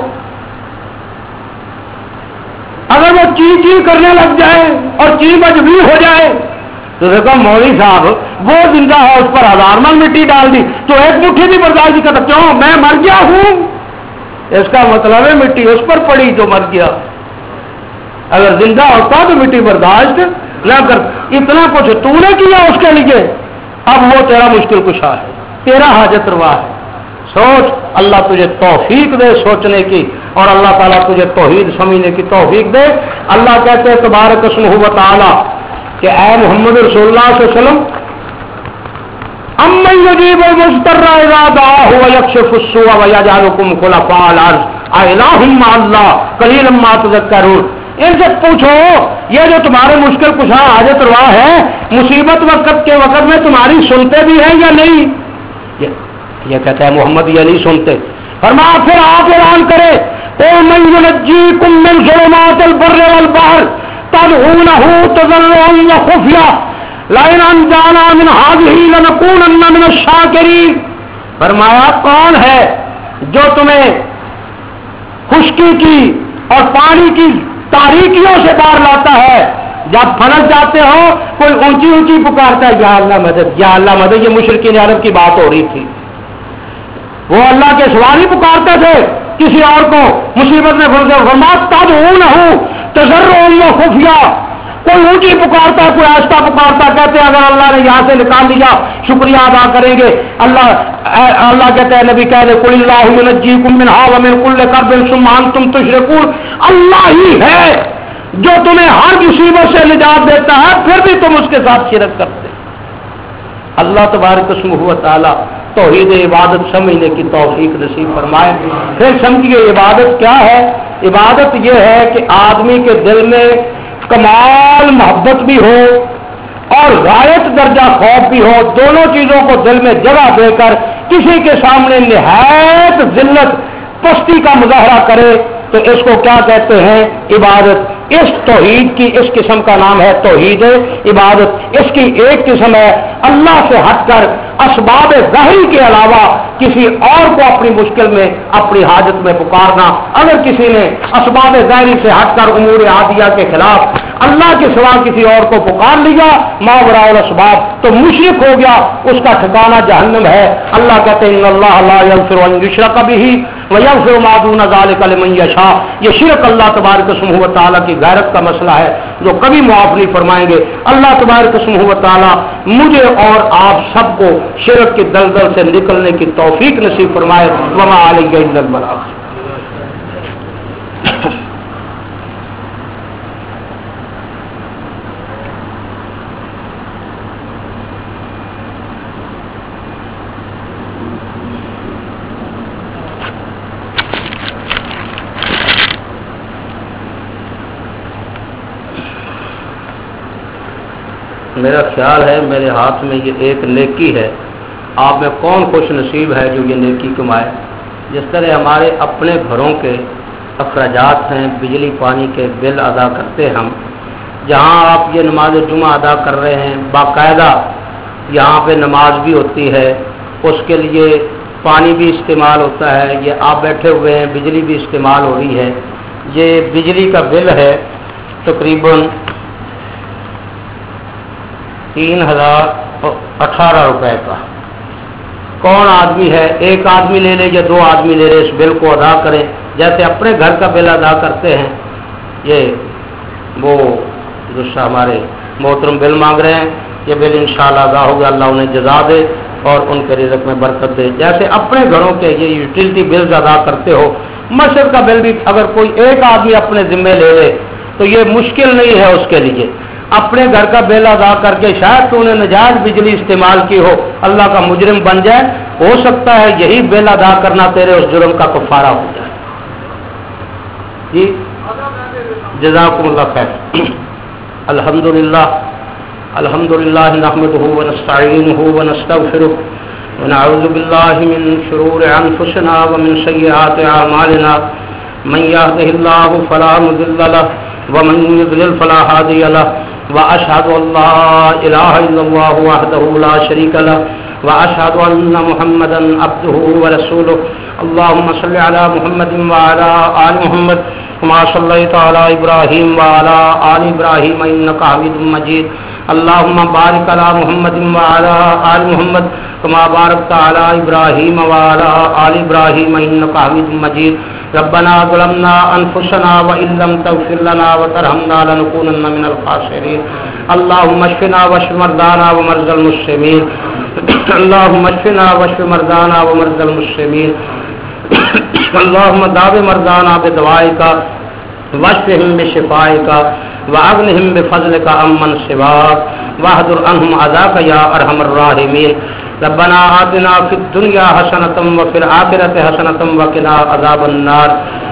اگر وہ چی چی کرنے لگ جائے اور چی مجبوری ہو جائے تو دیکھو مولوی صاحب وہ زندہ ہے، اس پر ہزار من مٹی ڈال دی تو ایک مٹھی بھی برداشت نہیں کرتا، کیوں؟ میں مر گیا ہوں، اس کا مطلب ہے مٹی اس پر پڑی تو مر گیا، اگر زندہ ہوتا تو مٹی برداشت نہ کر۔ اتنا کچھ تو نے کیا اس کے لیے، اب وہ تیرا مشکل کشا ہے، تیرا حاجت روا ہے۔ سوچ، اللہ تجھے توفیق دے سوچنے کی، اور اللہ تعالیٰ تجھے توحید سمجھنے کی توفیق دے۔ اللہ کہتے ہیں تبارک اسمہ و تعالیٰ کہ اے محمد رسول اللہ صلی اللہ علیہ وسلم، امن یجیب المضطر اذا دعاہ ویکشف السوء ویجعلکم خلفاء الارض االہ مع اللہ قلیلا ما تذکرون۔ ان سے پوچھو یہ جو تمہارے مشکل کشا حاجت روا ہے، مصیبت وقت کے وقت میں تمہاری سنتے بھی ہیں یا نہیں؟ یہ کہتا ہے محمد یہ نہیں سنتے۔ فرمایا پھر آپ اعلان کرے قل من ینجیکم من ظلمات البر والبحر تدعونہ تضرعا وخفیا لئن انجانا من هذه لنکونن من الشاکرین۔ فرمایا کون ہے جو تمہیں خشکی کی اور پانی کی تاریکیوں سے باہر لاتا ہے، جب پھنس جاتے ہو کوئی اونچی اونچی پکارتا ہے یا اللہ مدد یا اللہ مدد، یہ مشرکین عرب کی بات ہو رہی تھی، وہ اللہ کے سواری پکارتے تھے کسی اور کو مصیبت میں پھنسے، فرمایا تدعونہ تضرعا وخفیا، کوئی اونچی پکارتا کوئی آہستہ پکارتا، کہتے ہیں اگر اللہ نے یہاں سے نکال لیا شکریہ ادا کریں گے۔ اللہ اللہ کہتے ہیں نبی کہہ دے قل اللہ ینجیکم منہا ومن کل کرب ثم انتم تشرکون، اللہ ہی ہے جو تمہیں ہر مصیبت سے نجات دیتا ہے، پھر بھی تم اس کے ساتھ شرک کرتے۔ اللہ تبارک اسمہ و تعالی توحید عبادت سمجھنے کی توفیق نصیب فرمائے۔ پھر سمجھیے عبادت کیا ہے؟ عبادت یہ ہے کہ آدمی کے دل میں کمال محبت بھی ہو اور غایت درجہ خوف بھی ہو، دونوں چیزوں کو دل میں جگہ دے کر کسی کے سامنے نہایت ذلت پستی کا مظاہرہ کرے تو اس کو کیا کہتے ہیں؟ عبادت۔ اس توحید کی اس قسم کا نام ہے توحید عبادت۔ اس کی ایک قسم ہے اللہ سے ہٹ کر اسباب ظاہری کے علاوہ کسی اور کو اپنی مشکل میں اپنی حاجت میں پکارنا۔ اگر کسی نے اسباب ظاہری سے ہٹ کر امور عادیہ کے خلاف اللہ کے سوا کسی اور کو پکار لیا ما وراء الاسباب تو مشرک ہو گیا، اس کا ٹھکانہ جہنم ہے۔ اللہ کہتے ہیں ان اللہ لا یغفر ان یشرک بہ ویغفر ما دون ذلک لمن یشاء۔ یہ شرک اللہ تبارک و تعالیٰ کی غیرت کا مسئلہ ہے جو کبھی معاف نہیں فرمائیں گے۔ اللہ تبارک و تعالیٰ مجھے اور آپ سب کو شرک کی دلدل سے نکلنے کی توفیق نصیب فرمائے۔ وما علیہ الا البلاغ۔ میرا خیال ہے میرے ہاتھ میں یہ ایک نیکی ہے، آپ میں کون خوش نصیب ہے جو یہ نیکی کمائے؟ جس طرح ہمارے اپنے گھروں کے اخراجات ہیں، بجلی پانی کے بل ادا کرتے ہم، جہاں آپ یہ نماز جمعہ ادا کر رہے ہیں باقاعدہ یہاں پہ نماز بھی ہوتی ہے، اس کے لیے پانی بھی استعمال ہوتا ہے، یہ آپ بیٹھے ہوئے ہیں بجلی بھی استعمال ہو رہی ہے، یہ بجلی کا بل ہے تقریباً تین ہزار اٹھارہ روپے کا۔ کون آدمی ہے ایک آدمی لے لے یا دو آدمی لے لے اس بل کو ادا کریں جیسے اپنے گھر کا بل ادا کرتے ہیں۔ یہ وہ جو ہمارے محترم بل مانگ رہے ہیں یہ بل انشاءاللہ ادا ہوگا، اللہ انہیں جزا دے اور ان کے رزق میں برکت دے۔ جیسے اپنے گھروں کے یہ یوٹیلٹی بلز ادا کرتے ہو، مسجد کا بل بھی اگر کوئی ایک آدمی اپنے ذمے لے لے تو یہ مشکل نہیں ہے اس کے لیے۔ اپنے گھر کا بل ادا کر کے شاید تو نے نجائز بجلی استعمال کی ہو، اللہ کا مجرم بن جائے، ہو سکتا ہے یہی بل ادا کرنا تیرے اس جرم کا کفارہ ہو جائے۔ جی جزاکم اللہ خیر۔ الحمدللہ الحمدللہ نحمده ونستعینه ونستغفره ونعوذ باللہ من شرور انفسنا ومن سیئات اعمالنا من يهده الله فلا مضل له ومن يضلل فلا هادي له واشهد ان لا اله الا الله وحده لا شريك له واشهد ان محمدا عبده ورسوله اللهم صل على محمد وعلى ال محمد كما صليت على ابراهيم وعلى ال ابراهيم انك حميد مجيد اللهم بارك على محمد وعلى ال محمد كما باركت على ابراهيم وعلى ال ابراهيم انك حميد مجيد ربنا ظلمنا انفسنا وان لم تغفر لنا وترحمنا لنكونن من الخاسرين اللهم اشفنا واشف مرضانا ومرضى المسلمين اللهم اشفنا واشف مرضانا ومرضى المسلمين اللهم داو مرضانا بدوائك واشفهم بشفائك واغنهم بفضلك عمن سواك واهدر عنهم عذابك يا ارحم الراحمين ربنا آتنا في الدنيا حسنة وفي الآخرة حسنة وقنا عذاب النار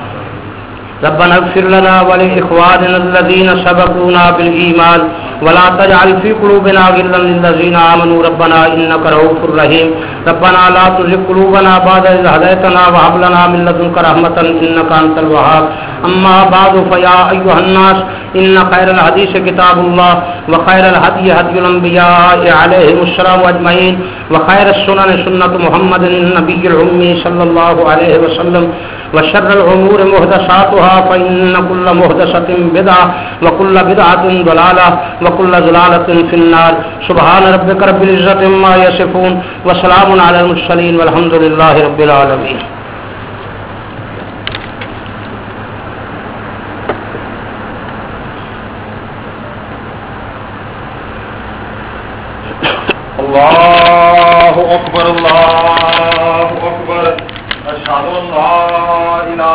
ربنا اغفر لنا ولإخواننا الذين سبقونا بالإيمان ولا تجعل في قلوبنا غلا للذين آمنوا ربنا إنك رؤوف رحيم ربنا لا تزغ قلوبنا بعد إذ هديتنا وهب لنا من لدنك رحمة إنك أنت الوهاب أما بعد فيا أيها الناس إن خير الحديث كتاب الله وخير الهدي هدي الأنبياء عليهم السلام أجمعين وخير السنن سنة محمد النبي الأمي صلى الله عليه وسلم وشر الأمور محدثاتها فإن كل محدثة بدعة وكل بدعة ضلالة وكل ضلالة في النار سبحان ربك رب العزة عما يصفون وسلام على المرسلين والحمد لله رب العالمين. الله أكبر الله أكبر أشهد أن لا